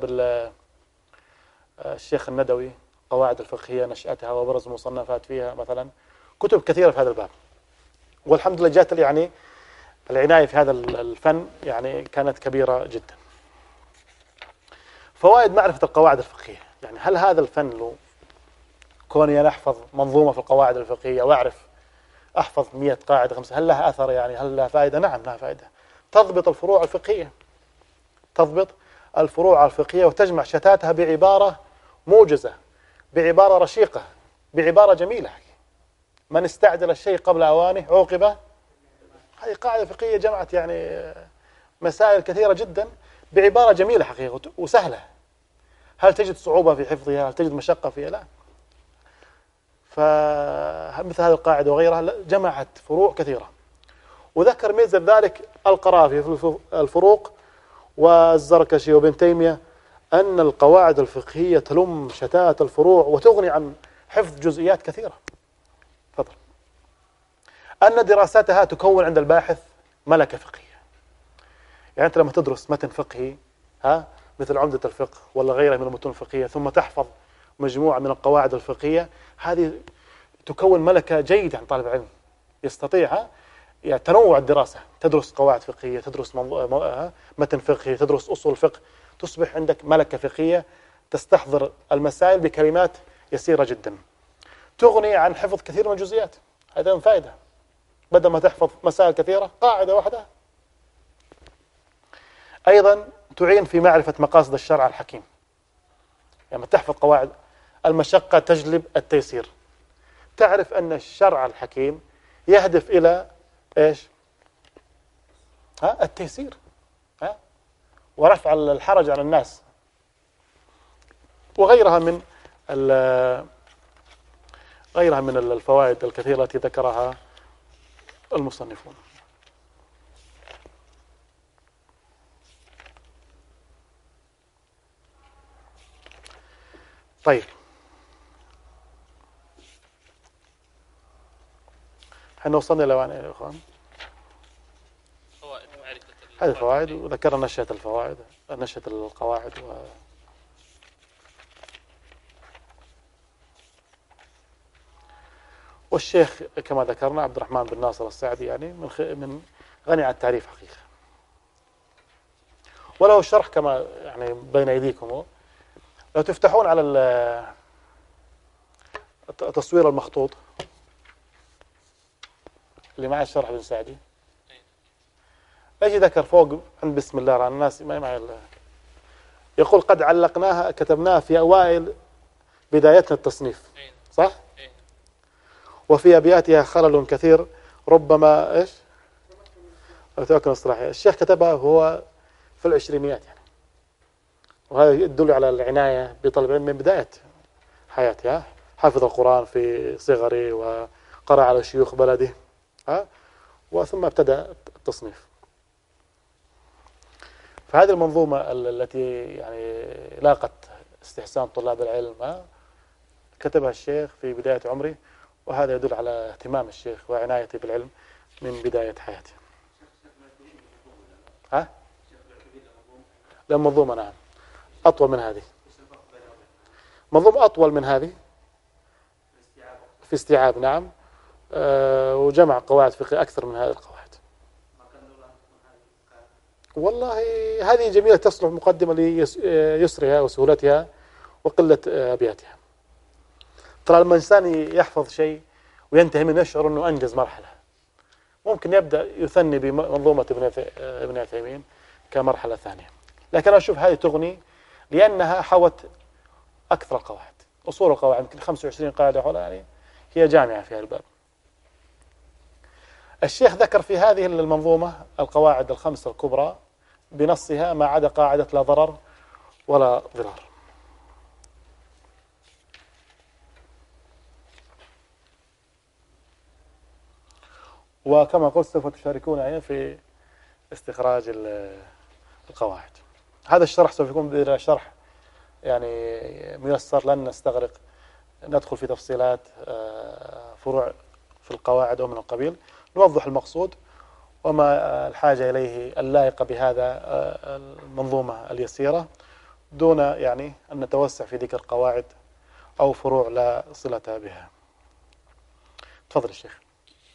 الشيخ الندوي قواعد الفقهية نشأتها وبرز مصنفات فيها مثلا، كتب كثيرة في هذا الباب. والحمد لله جاءت يعني العناية في هذا الفن يعني كانت كبيرة جدا. فوائد معرفة القواعد الفقهية، يعني هل هذا الفن لو كوني أنا أحفظ منظومة في القواعد الفقهية وأعرف أحفظ 100 قاعدة 5، هل لها أثر؟ يعني هل لها فائدة؟ نعم لها فائدة. تضبط الفروع الفقهية، تضبط الفروع الفقهية وتجمع شتاتها بعبارة موجزة، بعبارة رشيقة، بعبارة جميلة. من استعجل الشيء قبل أوانه عوقب. هذه قاعدة فقهية جمعت يعني مسائل كثيرة جدا بعبارة جميلة حقيقة وسهلة. هل تجد صعوبة في حفظها؟ هل تجد مشقة فيها؟ لا. فمثل هذه القاعدة وغيرها جمعت فروع كثيرة. وذكر ميزة ذلك القرافي في الفروق والزركشي وابن تيمية أن القواعد الفقهية تلم شتات الفروع وتغني عن حفظ جزئيات كثيرة. تفضل. أن دراستها تكون عند الباحث ملكة فقهية. يعني أنت لما تدرس متن فقهي مثل عمدة الفقه ولا غيره من المتون الفقهية ثم تحفظ مجموعة من القواعد الفقهية، هذه تكون ملكة جيدة عند طالب العلم يستطيع يعني تنوع الدراسة، تدرس قواعد فقهية، تدرس متن فقهي، تدرس أصول فقه، تصبح عندك ملكة فقهية تستحضر المسائل بكلمات يسيرة جدا، تغني عن حفظ كثير من الجزئيات. هذا من فائدة، بدل ما تحفظ مسائل كثيرة قاعدة واحدة. أيضا تعين في معرفة مقاصد الشرع الحكيم، يعني تحفظ قواعد المشقة تجلب التيسير، تعرف أن الشرع الحكيم يهدف إلى إيش؟ التيسير، ورفع الحرج عن الناس، وغيرها من الفوائد الكثيرة التي ذكرها المصنفون. طيب، احنا وصلنا إلى وين يا إخوان؟ فوائد معرفة هذه الفوائد، وذكرنا نشأة الفوائد، نشأة القواعد والشيخ كما ذكرنا عبد الرحمن بن ناصر السعدي يعني من غني عن التعريف حقيقة، وله الشرح كما يعني بين أيديكم. لو تفتحون على التصوير المخطوط اللي مع الشرح بن سعدي، ايش ذكر فوق عند بسم الله الرحمن الناس ما معي يقول قد علقناها كتبناها في أوائل بدايتنا التصنيف، صح؟ وفي أبياتها خلل كثير ربما ايش؟ توكل الصلاحية. الشيخ كتبها هو في العشرينيات يعني، وهذا يدل على العناية بطلب العلم من بداية حياته. حفظ القرآن في صغره وقرأ على شيوخ بلده وثم ابتدأ التصنيف. فهذه المنظومة التي يعني لاقت استحسان طلاب العلم كتبها الشيخ في بداية عمره، وهذا يدل على اهتمام الشيخ وعنايته بالعلم من بداية حياته. لا منظومة نعم أطول من هذه، منظومة أطول من هذه في استيعاب نعم، وجمع قواعد فقهية أكثر من هذه القواعد. والله هذه جميلة تصلح مقدمة ليسرها وسهولتها وقلة أبياتها. ترى لما الإنسان يحفظ شيء وينتهي منه يشعر أنه أنجز مرحلة، ممكن يبدأ يثني بمنظومة ابن عثيمين كمرحلة ثانية، لكن أنا أشوف هذه تغني لأنها حوت أكثر القواعد، أصول القواعد يمكن 25 قاعدة حولها، يعني هي جامعة في هذا الباب. الشيخ ذكر في هذه المنظومة القواعد الخمسة الكبرى بنصها ما عدا قاعدة لا ضرر ولا ضرار. وكما قلت سوف تشاركون في استخراج القواعد. هذا الشرح سوف يكون بإذن شرح يعني ميسر، لن نستغرق ندخل في تفصيلات فروع في القواعد أو من القبيل، نوضح المقصود وما الحاجة إليه اللائقة بهذا المنظومة اليسيرة، دون يعني أن نتوسع في ذكر قواعد أو فروع لا صلة بها. تفضل الشيخ.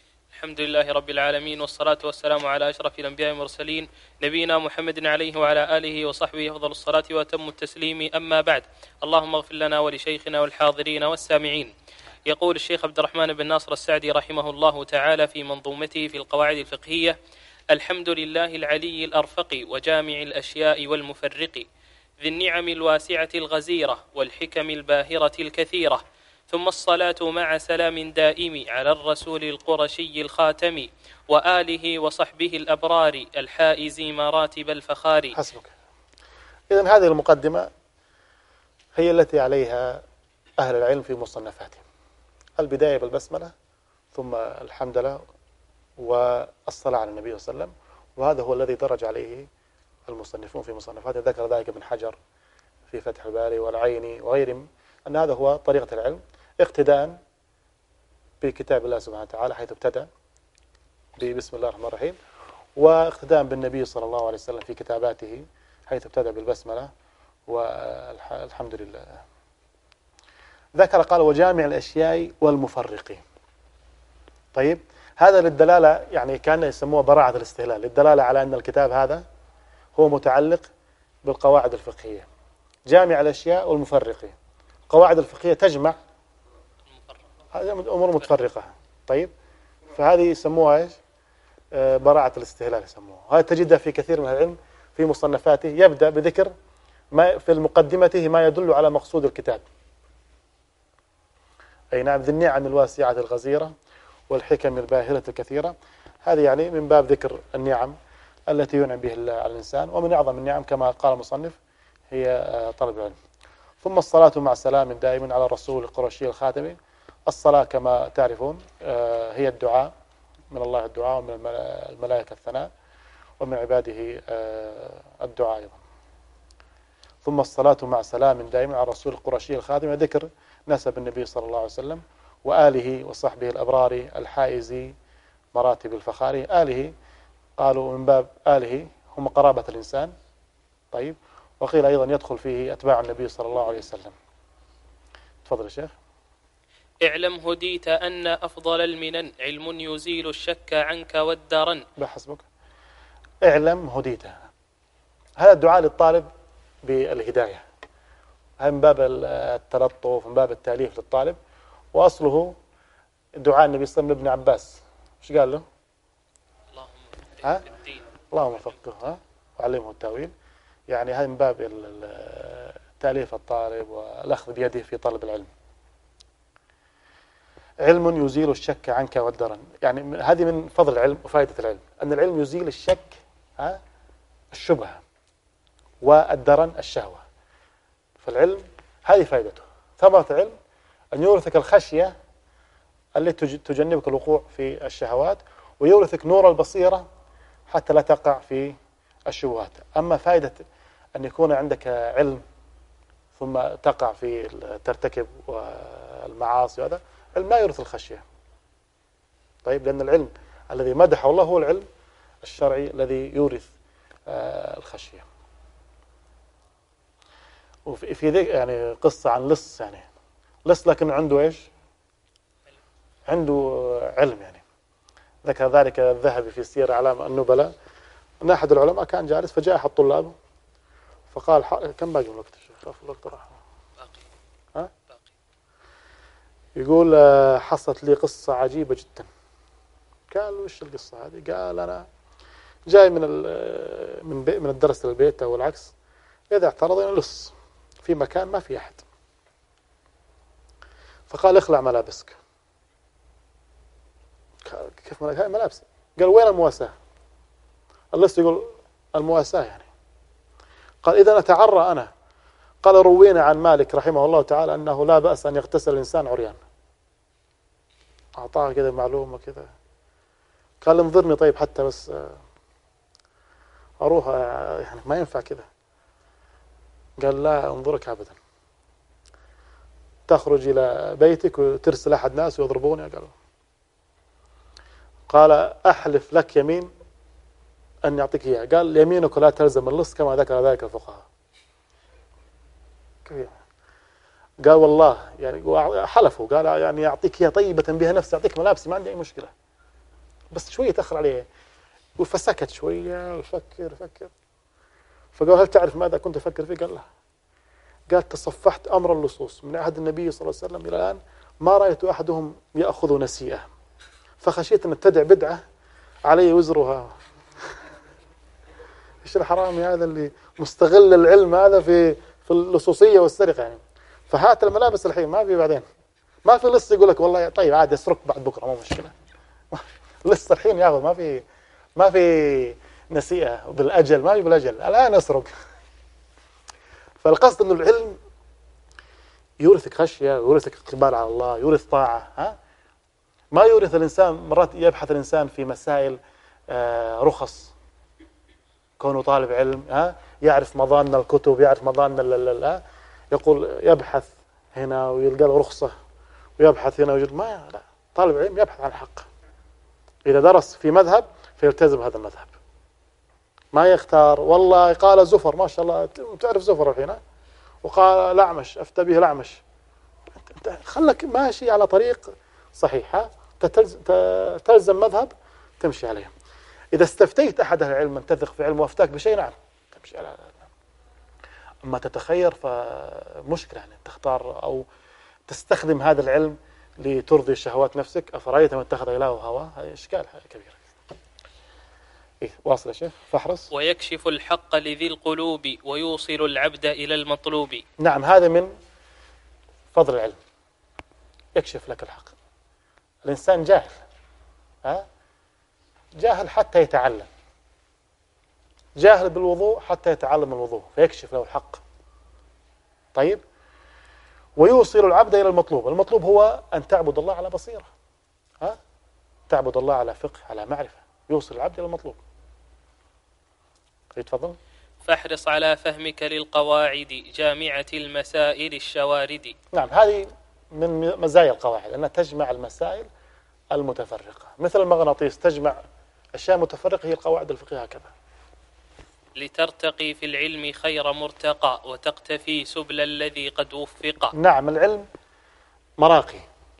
الحمد لله رب العالمين، والصلاة والسلام على أشرف الأنبياء والمرسلين نبينا محمد عليه وعلى آله وصحبه أفضل الصلاة وأتم التسليم. أما بعد، اللهم اغفر لنا ولشيخنا والحاضرين والسامعين. يقول الشيخ عبد الرحمن بن ناصر السعدي رحمه الله تعالى في منظومته في القواعد الفقهية: الحمد لله العلي الأرفق وجامع الأشياء والمفرق، ذي النعم الواسعة الغزيرة والحكم الباهرة الكثيرة، ثم الصلاة مع سلام دائم على الرسول القرشي الخاتم وآله وصحبه الأبرار الحائز مراتب الفخار. حسبك. إذن هذه المقدمة هي التي عليها أهل العلم في مصنفاتهم: البداية بالبسملة، ثم الحمد لله، والصلاة على النبي صلى الله عليه وسلم. وهذا هو الذي درج عليه المصنفون في مصنفاتهم. ذكر ذلك ابن حجر في فتح الباري والعيني وغيرهم، أن هذا هو طريقة العلم، اقتداء بكتاب الله سبحانه وتعالى حيث ابتدأ بسم الله الرحمن الرحيم، واقتداء بالنبي صلى الله عليه وسلم في كتاباته حيث ابتدأ بالبسملة والحمد لله. ذكر قال: وجامع الأشياء والمفرق. طيب، هذا للدلالة، يعني كان يسموه براعة الاستهلال، للدلالة على أن الكتاب هذا هو متعلق بالقواعد الفقهية. جامع الأشياء والمفرق، القواعد الفقهية تجمع هذه أمور متفرقة. طيب، فهذه يسموها إيش؟ براعة الاستهلال يسموها. هذا تجدها في كثير من العلم في مصنفاته، يبدأ بذكر ما في المقدمته ما يدل على مقصود الكتاب. أي نعم، ذي النعم الواسعة الغزيرة والحكم الباهرة الكثيرة. هذه يعني من باب ذكر النعم التي ينعم به الله على الإنسان، ومن أعظم النعم كما قال المصنف هي طلب العلم. ثم الصلاة مع سلام دائم على الرسول القرشي الخاتم. الصلاة كما تعرفون هي الدعاء من الله، الدعاء، ومن الملائكة الثناء، ومن عباده الدعاء أيضا. ثم الصلاة مع سلام دائم على الرسول القرشي الخاتم، ذكر نسب النبي صلى الله عليه وسلم وآله وصحبه الأبرار الحائز مراتب الفخار. آله قالوا من باب آله هم قرابة الإنسان. طيب، وقيل أيضا يدخل فيه أتباع النبي صلى الله عليه وسلم. تفضل يا شيخ. اعلم هديت أن أفضل المنن علم يزيل الشك عنك والدرن. بحسبك. اعلم هديت، هذا الدعاء للطالب بالهداية، هذا من باب التلطف، من باب التأليف للطالب. وأصله دعاء النبي صلى الله عليه وسلم لابن عباس، ايش قال له؟ اللهم فقهه وعلمه التأويل. يعني هذا من باب تأليف الطالب والأخذ بيده في طلب العلم. علم يزيل الشك عنك والدرن، يعني هذه من فضل العلم وفائدة العلم، أن العلم يزيل الشك، الشبهة، والدرن الشهوة. فالعلم هذه فائدته. ثمرة العلم أن يورثك الخشية التي تجنبك الوقوع في الشهوات، ويورثك نور البصيرة حتى لا تقع في الشبهات. أما فائدة أن يكون عندك علم ثم تقع في ترتكب المعاصي، هذا علم لا يورث الخشية. طيب، لأن العلم الذي مدحه الله هو العلم الشرعي الذي يورث الخشية. وفي ذلك يعني قصة عن لص، يعني لص لكن عنده إيش؟ عنده علم. يعني ذكر ذلك الذهبي في سير أعلام النبلاء أن أحد العلماء كان جالس فجاء أحد طلابه فقال: كم باقي من الوقت؟ شوف الوقت راح. باقي. يقول: حصلت لي قصة عجيبة جدا. قال: وش القصة هذه؟ قال: أنا جاي من الدرس للبيت أو العكس، إذا اعترضني لص في مكان ما في أحد، فقال: اخلع ملابسك. كيف ملابس؟ قال: وين المواساة؟ اللص يقول: المواساة يعني. قال: إذا نتعرى أنا. قال: روينا عن مالك رحمه الله تعالى أنه لا بأس أن يغتسل الإنسان عريان. أعطاه كذا معلومة كذا. قال: انظرني طيب حتى بس أروح، يعني ما ينفع كذا. قال: لا انظرك أبدا، تخرج إلى بيتك وترسل أحد ناس ويضربوني. قال: أحلف لك يمين أن يعطيك إياه. قال: يمينك لا تلزم اللص كما ذكر ذلك الفقهاء. قال: والله يعني حلفوا، قال يعني يعطيك إياه طيبة بها نفسي، يعطيك ملابسي ما عندي أي مشكلة. بس شوية تأخر عليه. فسكت شوية ويفكر. فقال هل تعرف ماذا كنت أفكر فيه؟ قال لا. قال تصفحت أمر اللصوص من عهد النبي صلى الله عليه وسلم إلى الآن ما رأيت أحدهم يأخذ نسيئة، فخشيت أن ابتدع بدعة علي وزرها. إيش الحرامي هذا اللي مستغل العلم هذا في اللصوصية والسرقة يعني. فهات الملابس الحين، ما في بعدين، ما في لص يقول لك والله طيب عادي اسرق بعد بكرة مو مشكلة. لص الحين ياخذ، ما في نسيئة بالأجل، ما في بالأجل، الآن اسرق. فالقصد أنه العلم يورثك خشية، يورثك اقبال على الله، يورث طاعة. ما يورث الإنسان، مرات يبحث الإنسان في مسائل رخص، كونه طالب علم يعرف مظان الكتب، يعرف مظان يقول يبحث هنا ويلقى له رخصة، ويبحث هنا ويجد ما لا. طالب علم يبحث عن الحق، إذا درس في مذهب فيلتزم هذا المذهب، ما يختار والله قال زفر ما شاء الله، تعرف زفر الحين، وقال الأعمش أفتى به الأعمش. أنت خلك ماشي على طريق صحيح، تلزم مذهب تمشي عليه. إذا استفتيت أحد أهل العلم من تثق في علمه وأفتاك بشيء نعم تمشي على. أما تتخير فمشكلة، يعني تختار أو تستخدم هذا العلم لترضي شهوات نفسك. أفرأيت من اتخذ إلهه هواه، هذا إشكال كبير. واصل يا شيخ. فاحرص. ويكشف الحق لذي القلوب ويوصل العبد إلى المطلوب. نعم، هذا من فضل العلم، يكشف لك الحق. الإنسان جاهل جاهل حتى يتعلم، جاهل بالوضوء حتى يتعلم الوضوء فيكشف له الحق. طيب، ويوصل العبد إلى المطلوب. المطلوب هو أن تعبد الله على بصيرة، تعبد الله على فقه، على معرفة. يوصل العبد إلى المطلوب. تفضل. فاحرص على فهمك للقواعد جامعة المسائل الشوارد. نعم، هذه من مزايا القواعد أنها تجمع المسائل المتفرقة، مثل المغناطيس تجمع أشياء متفرقة، هي القواعد الفقهية هكذا. لترتقي في العلم خير مرتقى وتقتفي سبل الذي قد وفق. نعم، العلم مراقي،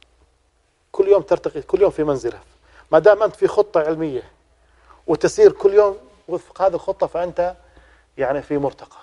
كل يوم ترتقي، كل يوم في منزلة. ما دام أنت في خطة علمية وتسير كل يوم وفق هذه الخطة فأنت يعني في مرتقى.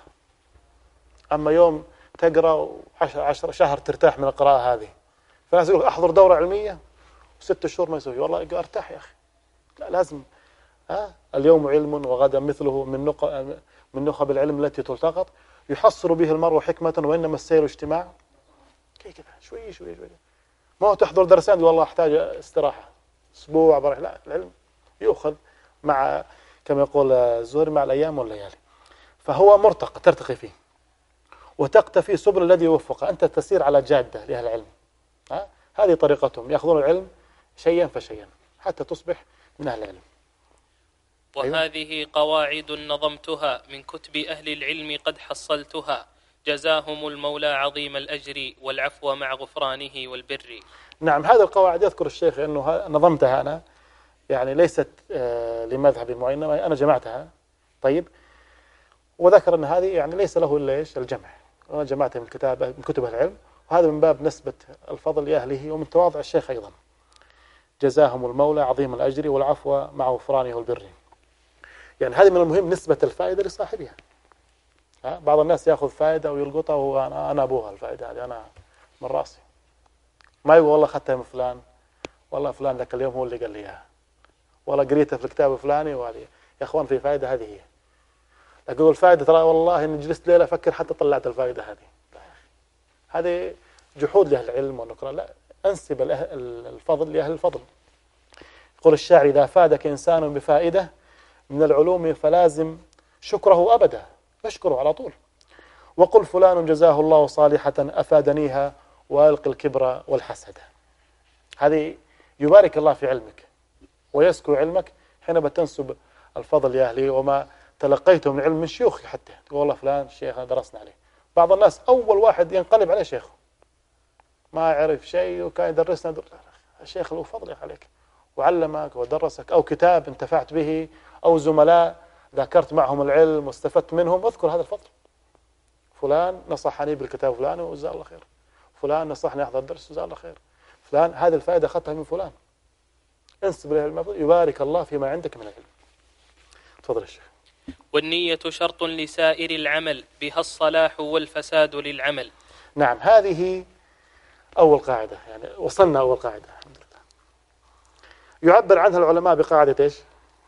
أما يوم تقرأ 10 شهر ترتاح من القراءة هذه، فالناس يقول أحضر دورة علمية و6 شهور ما يسوي، والله ارتاح يا أخي. لا، لازم اليوم علم وغدا مثله من نخب العلم التي تلتقط، يحصر به المرء حكمة وإنما السير اجتماع. كذا شوي شوي شوي، ما هو تحضر درسان والله أحتاج استراحة أسبوع بريح. لا، العلم يؤخذ مع كما يقول الزهري مع الأيام والليالي. فهو مرتقى ترتقي فيه وتقتفي سبل الذي يوفق. أنت تسير على جادة لأهل العلم، هذه طريقتهم، يأخذون العلم شيئا فشيئا حتى تصبح من أهل العلم. وهذه قواعد نظمتها من كتب أهل العلم قد حصلتها، جزاهم المولى عظيم الأجر والعفو مع غفرانه والبر. نعم، هذه القواعد يذكر الشيخ أنه نظمتها أنا، يعني ليست لمذهب معين، أنا جمعتها. طيب، وذكر أن هذه يعني ليس له إلا إيش الجمع، أنا جمعتها من كتب أهل العلم، وهذا من باب نسبة الفضل لأهله ومن تواضع الشيخ أيضا. جزاهم المولى عظيم الأجر والعفو مع غفرانه والبر. يعني هذه من المهم نسبة الفائدة لصاحبها. بعض الناس يأخذ فائدة ويلقطها وأنا أبوها الفائدة هذه، أنا من رأسي. ما يقول والله أخذتها من فلان، والله فلان ذاك اليوم هو اللي قال لي إياها، والله قريتها في الكتاب الفلاني وهذه. يا أخوان في فائدة هذه هي. لكن الفائدة ترى والله إن جلست ليلة أفكر حتى طلعت الفائدة هذه. هذه جحود لأهل العلم والنكران. لا، أنسب الفضل لأهل الفضل. يقول الشاعر إذا فادك إنسان بفائدة من العلوم فلازم شكره أبدا، اشكره على طول. وقل فلان جزاه الله صالحة أفادنيها وألقي الكبر والحسد. هذه يبارك الله في علمك ويسكو علمك حينما تنسب الفضل لأهله وما تلقيته من علم من شيوخك. حتى تقول والله فلان شيخ درسنا عليه. بعض الناس أول واحد ينقلب عليه شيخه، ما يعرف شيء وكان يدرسنا الشيخ له فضل عليك وعلمك ودرسك، أو كتاب انتفعت به، أو زملاء ذاكرت معهم العلم واستفدت منهم، اذكر هذا الفضل. فلان نصحني بالكتاب فلان وجزاه الله خير، فلان نصحني أحضر الدرس وجزاه الله خير، فلان هذه الفائدة أخذتها من فلان. انسب إليها المفضل يبارك الله فيما عندك من العلم. تفضل الشيخ. والنية شرط لسائر العمل، بها الصلاح والفساد للعمل. نعم، هذه أول قاعدة، يعني وصلنا أول قاعدة الحمد لله. يعبر عنها العلماء بقاعدة إيش؟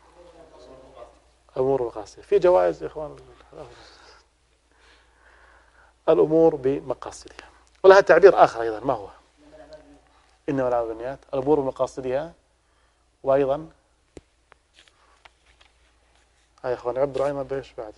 الأمور المقاصدية. في جوائز يا إخوان، الأمور بمقاصدها، ولها تعبير آخر أيضا. ما هو؟ إنما الأعمال بالنيات، الأمور بمقاصدها، وأيضا هاي يا إخوان يعبر أيضا بإيش بعد؟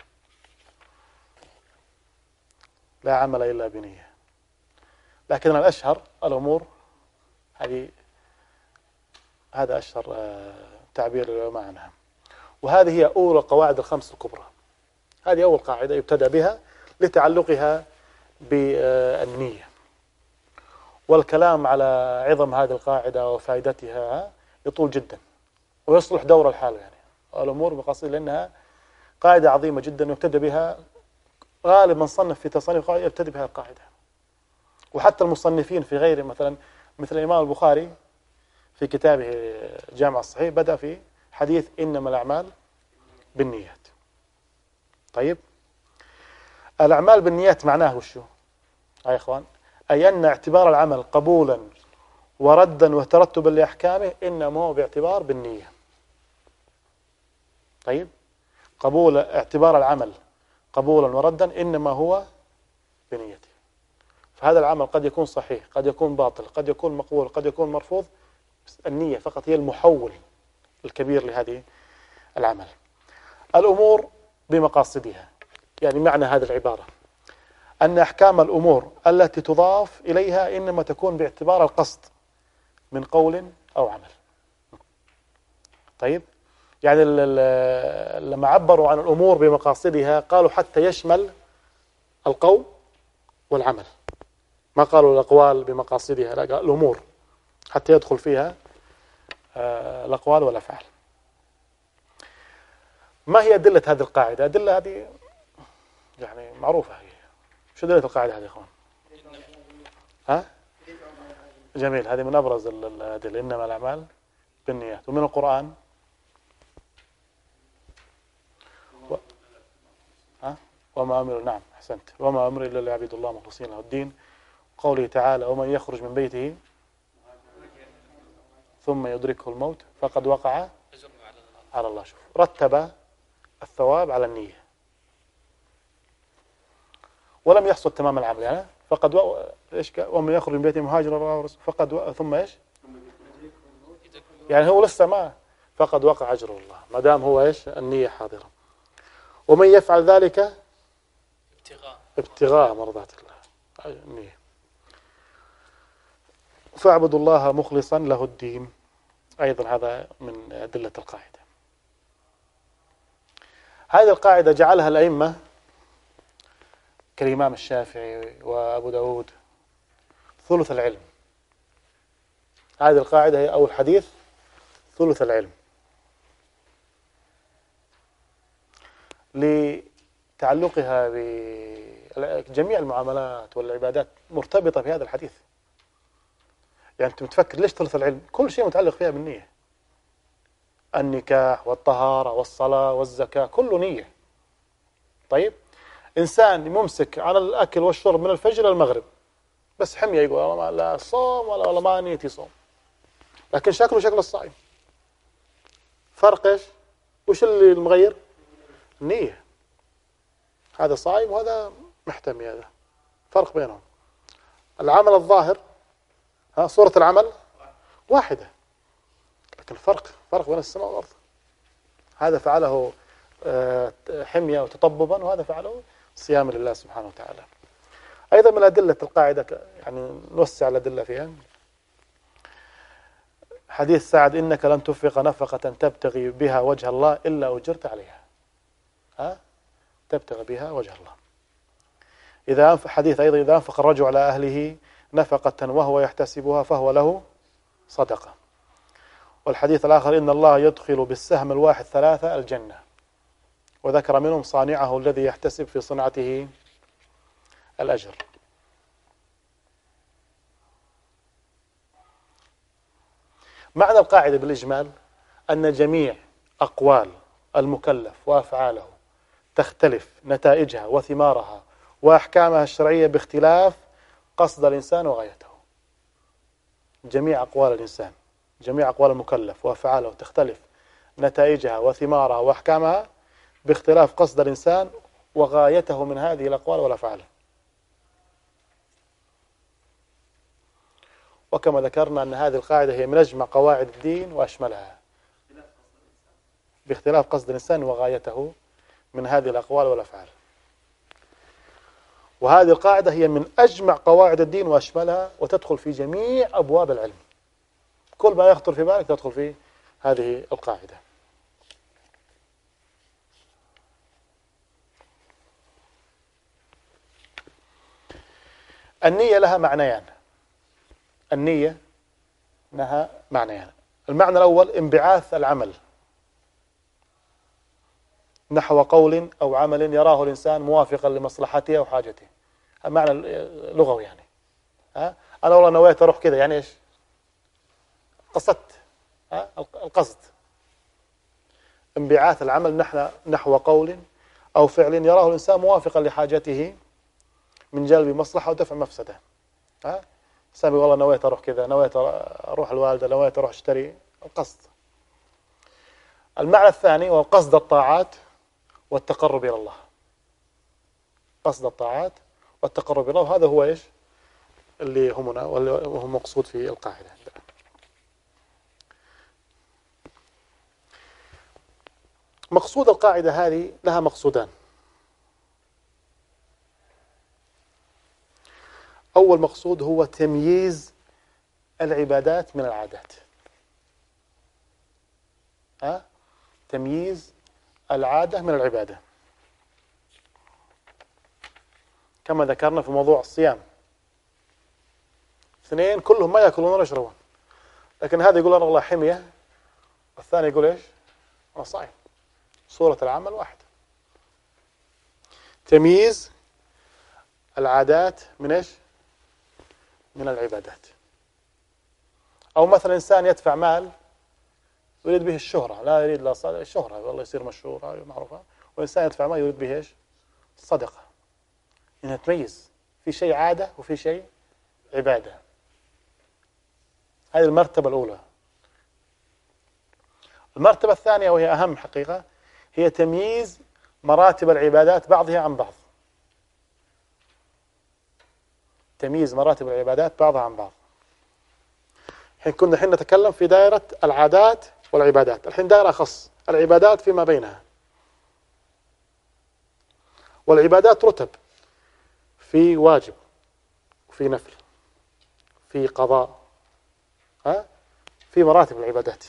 لا عمل إلا بنية. لكن الأشهر الأمور هذه، هذا أشهر تعبير العلماء عنها. وهذه هي أولى القواعد الخمس الكبرى. هذه أول قاعدة يبتدأ بها لتعلقها بالنية. والكلام على عظم هذه القاعدة وفائدتها يطول جدا ويصلح دور الحال، يعني الأمور بمقاصد، لأنها قاعدة عظيمة جدا يبتدأ بها غالب من صنف في تصنيف قاعدة يبتدأ بها القاعدة. وحتى المصنفين في غيره، مثل الإمام البخاري في كتابه جامع الصحيح بدأ في حديث إنما الأعمال بالنيات. طيب، الأعمال بالنيات معناه وشو؟ يا إخوان، أي أن اعتبار العمل قبولا وردا وترتبا لأحكامه إنما هو باعتبار بالنية. طيب، اعتبار العمل قبولا وردا إنما هو بنيته. فهذا العمل قد يكون صحيح، قد يكون باطل، قد يكون مقبول، قد يكون مرفوض، بس النية فقط هي المحول الكبير لهذه العمل. الأمور بمقاصدها، يعني معنى هذه العبارة أن أحكام الأمور التي تضاف إليها إنما تكون باعتبار القصد من قول أو عمل. طيب، يعني لما عبروا عن الأمور بمقاصدها قالوا حتى يشمل القول والعمل، ما قالوا الأقوال بمقاصدها، لا، قال الأمور حتى يدخل فيها الأقوال والأفعال. ما هي أدلة هذه القاعدة؟ أدلة هذه يعني معروفة. هي شو أدلة القاعدة هذه يا إخوان؟ ها؟ جميل، هذه من أبرز الأدلة، إنما الأعمال بالنيات. ومن القرآن وما أمر، نعم أحسنت، وما أمر إلا ليعبدوا الله مخلصين له الدين. قوله تعالى ومن يخرج من بيته ثم يدركه الموت فقد وقع على الله. شوف، رتب الثواب على النية ولم يحصل تمام العمل، يعني فقد ايش ومن يخرج من بيته مهاجرا فقد ثم ايش، يعني هو لسه ما فقد وقع أجر الله ما دام هو ايش النية حاضرة. ومن يفعل ذلك ابتغاء مرضات الله، النية. فاعبدوا الله مخلصا له الدين، أيضا هذا من أدلة القاعدة. هذه القاعدة جعلها الأئمة كالإمام الشافعي وأبو داود ثلث العلم. هذه القاعدة هي أول حديث ثلث العلم، لتعلقها بجميع المعاملات والعبادات مرتبطة بهذا الحديث. يعني أنت متفكر ليش ثلث العلم؟ كل شيء متعلق فيها بالنية. النكاح والطهارة والصلاة والزكاة كله نية. طيب، إنسان ممسك على الأكل والشرب من الفجر للمغرب بس حمية، يقول لا صوم ولا ما نيتي صوم، لكن شكله شكل الصائم. فرق إيش؟ وش اللي المغير؟ النية. هذا صائم وهذا محتمي، هذا فرق بينهم. العمل الظاهر صورة العمل واحدة، لكن فرق بين السماء والأرض. هذا فعله حمية وتطببا، وهذا فعله صيام لله سبحانه وتعالى. أيضا من أدلة القاعدة، يعني نوسع الأدلة فيها، حديث سعد إنك لن تنفق نفقة تبتغي بها وجه الله إلا أجرت عليها. تبتغي بها وجه الله. حديث أيضا إذا أنفق الرجل على أهله نفقة وهو يحتسبها فهو له صدقة. والحديث الآخر إن الله يدخل بالسهم الواحد 3 الجنة، وذكر منهم صانعه الذي يحتسب في صنعته الأجر. معنى القاعدة بالإجمال أن جميع أقوال المكلف وأفعاله تختلف نتائجها وثمارها وأحكامها الشرعية باختلاف قصد الإنسان وغايته. جميع أقوال الإنسان، جميع أقوال المكلف وأفعاله تختلف نتائجها وثمارها وأحكامها باختلاف قصد الإنسان وغايته من هذه الأقوال والأفعال. وكما ذكرنا أن هذه القاعدة هي من أجمع قواعد الدين وأشملها، باختلاف قصد الإنسان وغايته من هذه الأقوال والأفعال. وهذه القاعدة هي من أجمع قواعد الدين وأشملها، وتدخل في جميع أبواب العلم. كل ما يخطر في بالك تدخل في هذه القاعدة. النية لها معنيان. النية لها معنيان. المعنى الأول انبعاث العمل نحو قول أو عمل يراه الإنسان موافقا لمصلحته أو حاجته. المعنى لغوي يعني. أنا والله نويت أروح كذا، يعني إيش؟ قصدت. القصد انبعاث العمل نحو قول أو فعل يراه الإنسان موافقا لحاجته من جلب مصلحة ودفع مفسدة. سامي والله نويت أروح كذا، نويت أروح الوالدة، نويت أروح أشتري. القصد. المعنى الثاني هو قصد الطاعات والتقرب إلى الله. قصد الطاعات والتقرب إلى الله، وهذا هو إيش اللي همنا وهو مقصود في القاعدة. مقصود القاعدة هذه لها مقصودان. أول مقصود هو تمييز العبادات من العادات. تمييز العادة من العبادة، كما ذكرنا في موضوع الصيام. اثنين كلهم ما يأكلون ولا يشربون، لكن هذا يقول أنا والله حمية، والثاني يقول إيش؟ أنا صائم. صورة العمل واحد. تمييز العادات من إيش؟ من العبادات. أو مثلا إنسان يدفع مال يريد به الشهرة، لا يريد لا الشهرة والله يصير مشهور معروفة، وإنسان يدفع مال يريد به إيش؟ الصدقة. إنها تميز في شيء عادة وفي شيء عبادة. هذه المرتبة الأولى. المرتبة الثانية وهي أهم حقيقة هي تمييز مراتب العبادات بعضها عن بعض. تمييز مراتب العبادات بعضها عن بعض. الحين نتكلم في دائرة العادات والعبادات، الحين دائرة أخص، العبادات فيما بينها. والعبادات رتب، في واجب وفي نفل، في قضاء، في مراتب العبادات.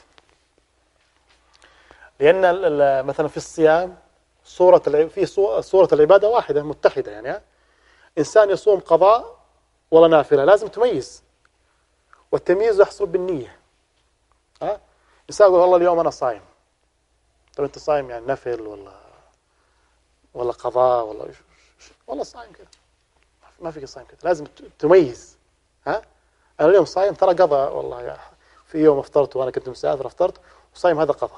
لأن مثلا في الصيام صورة العبادة واحدة متحدة، يعني إنسان يصوم قضاء ولا نافلة لازم تميز، والتمييز يحصل بالنية. إنسان يقول والله اليوم أنا صايم. طب أنت صايم يعني نفل ولا قضاء والله صايم كذا؟ ما فيك صايم كذا، لازم تميز. أنا اليوم صايم ترى قضاء، والله في يوم افطرت وأنا كنت مسافر افطرت وصايم، هذا قضاء.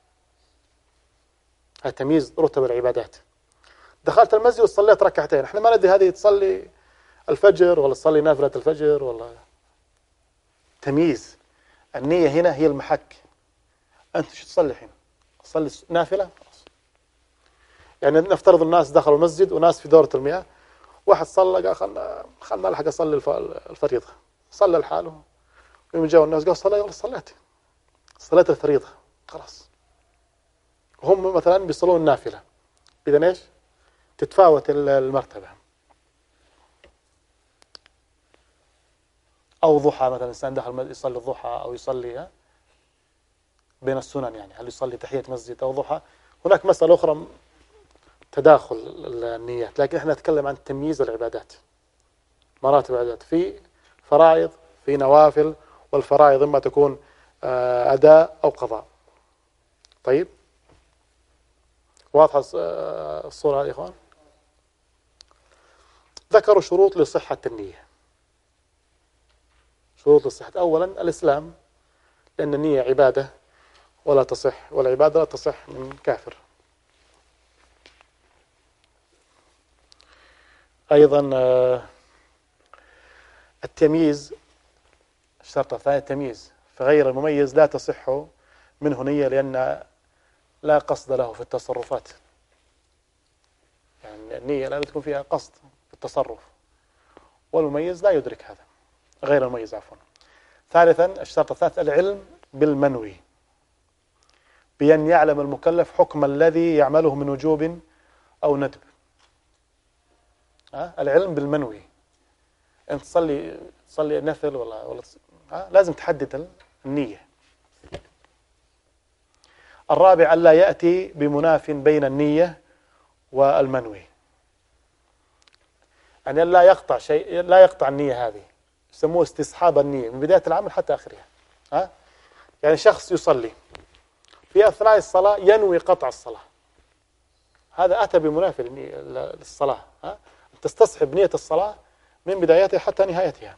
هذا تمييز رتب العبادات. دخلت المسجد وصليت ركعتين، احنا ما ندري هذه تصلي الفجر ولا تصلي نافلة الفجر ولا. تمييز. النية هنا هي المحك. أنت شو تصلي الحين؟ تصلي نافلة؟ يعني نفترض الناس دخلوا المسجد وناس في دورة المياه، واحد صلى قال خلنا ألحق أصلي الفريضة، صلى لحاله، يوم جاءوا الناس قال صليت الفريضة خلاص. هم مثلا بيصلون النافلة، إذا إيش؟ تتفاوت المرتبة. أو ضحى مثلا، إنسان دخل يصلي الضحى أو يصلي بين السنن، يعني هل يصلي تحية مسجد أو ضحى. هناك مسألة أخرى تداخل النيات، لكن احنا نتكلم عن تمييز العبادات، مراتب العبادات، في فرائض في نوافل، والفرائض إما تكون أداء أو قضاء. طيب واضحة الصورة يا إخوان؟ ذكروا شروط لصحة النية. شروط لصحة: أولا الإسلام، لأن النية عبادة ولا تصح، والعبادة لا تصح من كافر. أيضا التمييز، الشرط الثاني التمييز، فغير المميز لا تصح منه نية لأن لا قصد له في التصرفات. يعني النية لا تكون فيها قصد في التصرف، والمميز لا يدرك هذا، غير المميز عفوا. ثالثا الشرط الثالث العلم بالمنوي، بأن يعلم المكلف حكم الذي يعمله من وجوب أو ندب. العلم بالمنوي، أنت تصلي نفل ولا لازم تحدد النية. الرابع ألا يأتي بمناف بين النية والمنوي، يعني لا يقطع شيء، لا يقطع النية هذه، يسموه استصحاب النية من بداية العمل حتى آخرها. يعني شخص يصلي في أثناء الصلاة ينوي قطع الصلاة، هذا أتى بمناف للصلاة. تستصحب نية الصلاة من بدايتها حتى نهايتها.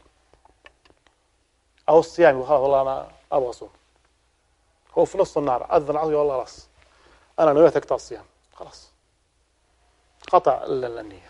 أو الصيام، والله أنا أبغى أصوم، هو في نص النهار أذن العصر والله خلاص أنا نويت أقطع الصيام، خلاص قطع النية.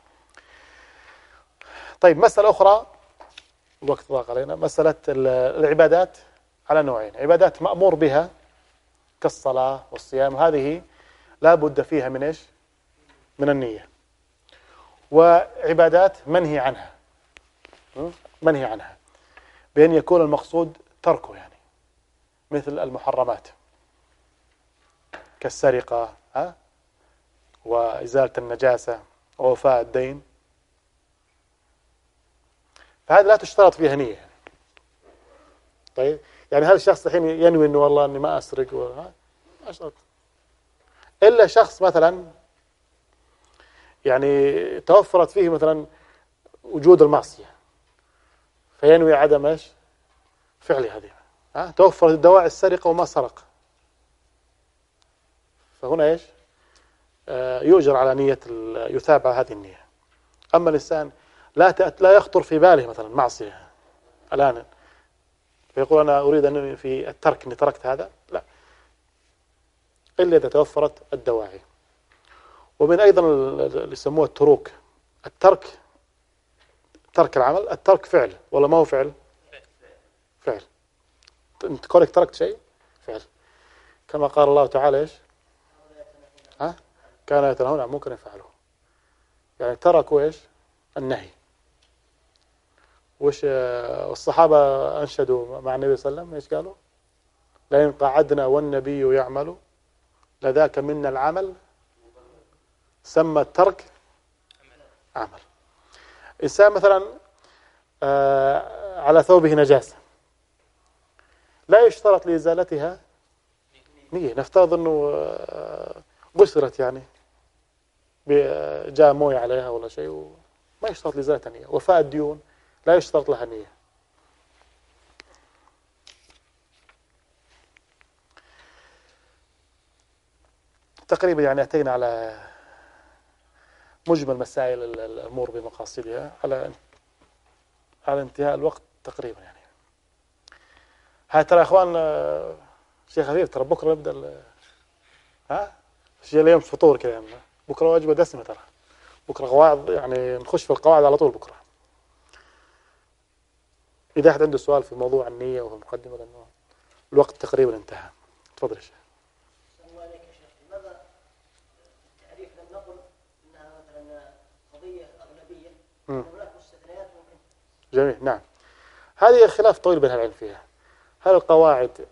طيب مسألة أخرى، الوقت ضاق علينا، مسألة العبادات على نوعين: عبادات مأمور بها كالصلاة والصيام، هذه لا بد فيها من إيش؟ من النية. وعبادات منهي عنها، منهي عنها بأن يكون المقصود تركه، يعني مثل المحرمات كالسرقة وإزالة النجاسة ووفاء الدين، فهذا لا تشترط فيها نية. طيب يعني هل الشخص الحين ينوي إنه والله إني ما أسرق ما أشترط، إلا شخص مثلا يعني توفرت فيه مثلا وجود المعصية فينوي عدم إيش؟ فعل هذه. توفرت دواعي السرقة وما سرق، فهنا إيش؟ يؤجر على نية، يثاب على هذه النية. أما الإنسان لا يخطر في باله مثلا معصية الآن فيقول أنا أريد أن في الترك أني تركت هذا، لا، إلا إذا توفرت الدواعي. ومن أيضا اللي يسموه التروك، الترك، ترك العمل، الترك فعل ولا ما هو فعل؟ فعل. أنت كونك تركت شيء فعل، كما قال الله تعالى إيش؟ كانوا يتنهون عن منكر يفعلوه، يعني تركوا إيش؟ النهي. وش والصحابة أنشدوا مع النبي صلى الله عليه وسلم إيش قالوا؟ لئن قعدنا والنبي يعمل لذاك منا العمل، سمى الترك عمل. إنسان مثلا على ثوبه نجاسة لا يشترط لإزالتها نية، نفترض أنه بشرت يعني جاء موية عليها ولا شيء، ما يشترط لإزالتها نية. وفاء الديون لا يشترط لها نية. تقريبا يعني أتينا على مجمل مسائل الأمور بمقاصدها على انتهاء الوقت تقريبا. يعني هاي ترى يا أخوان شيء خفيف، ترى بكرة نبدأ شيء اليوم فطور كذا، بكرة وجبة دسمة، ترى بكرة قواعد، يعني نخش في القواعد على طول بكرة. إذا أحد عنده سؤال في موضوع النية وفي المقدمة، لأنه الوقت تقريبا انتهى. تفضل يا شيخ. السلام عليكم يا شيخ. لماذا التعريف لم نقل انها مثلا قضيه اغلبيه؟ هناك مستثنيات ممكن. جميل، نعم. هذه خلاف طويل بين العلم فيها، هل القواعد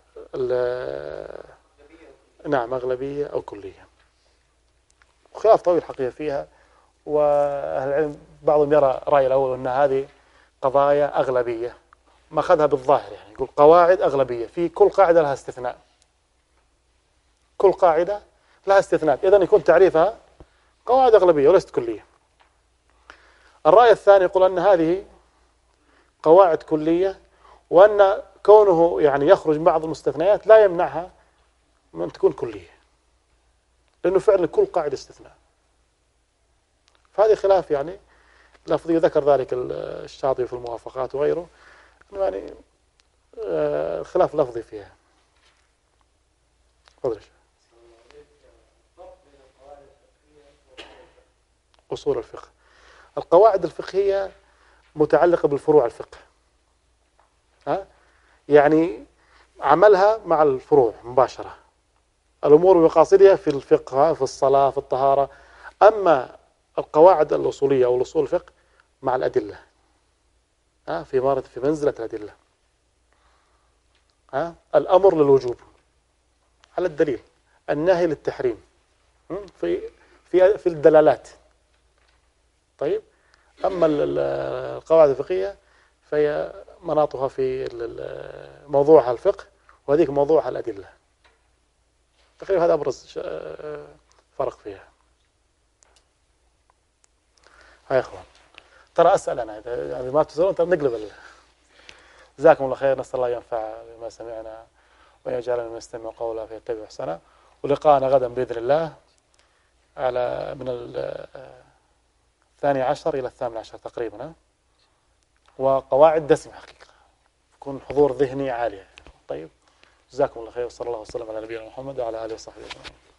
نعم أغلبية أو كلية؟ خلاف طويل حقيقة فيها، وأهل العلم بعضهم يرى رأي الأول أن هذه قضايا أغلبية، ما أخذها بالظاهر، يعني يقول قواعد أغلبية، في كل قاعدة لها استثناء، كل قاعدة لها استثناء، إذن يكون تعريفها قواعد أغلبية وليست كلية. الرأي الثاني يقول أن هذه قواعد كلية، وأن كونه يعني يخرج بعض المستثنيات لا يمنعها من أن تكون كلية، لأنه فعلا كل قاعدة استثناء. فهذه خلاف يعني لفظي، ذكر ذلك الشاطبي في الموافقات وغيره، يعني خلاف لفظي فيها. تفضل. أصول الفقه، القواعد الفقهية متعلقة بالفروع الفقه، يعني عملها مع الفروع مباشرة، الأمور بمقاصدها في الفقه، في الصلاة، في الطهارة. أما القواعد الأصولية أو الأصول الفقه مع الأدلة، في منزلة الأدلة. الأمر للوجوب على الدليل، النهي للتحريم في الدلالات. طيب، أما القواعد الفقهية فهي مناطها في موضوعها الفقه، وهذيك موضوعها الأدلة. تقريبا هذا أبرز فرق فيها. يا إخوان، ترى أسأل أنا يعني ما تسألون، ترى نقلب. جزاكم الله خير، نسأل الله ينفع بما سمعنا ويجعلنا من يستمع قوله فيتبع أحسنه. ولقاءنا غدا بإذن الله من 12 إلى 18 تقريبا، وقواعد دسمة حقيقة، يكون حضور ذهني عالي. طيب، جزاكم الله خير، وصلى الله وسلم على نبينا محمد وعلى آله وصحبه أجمعين.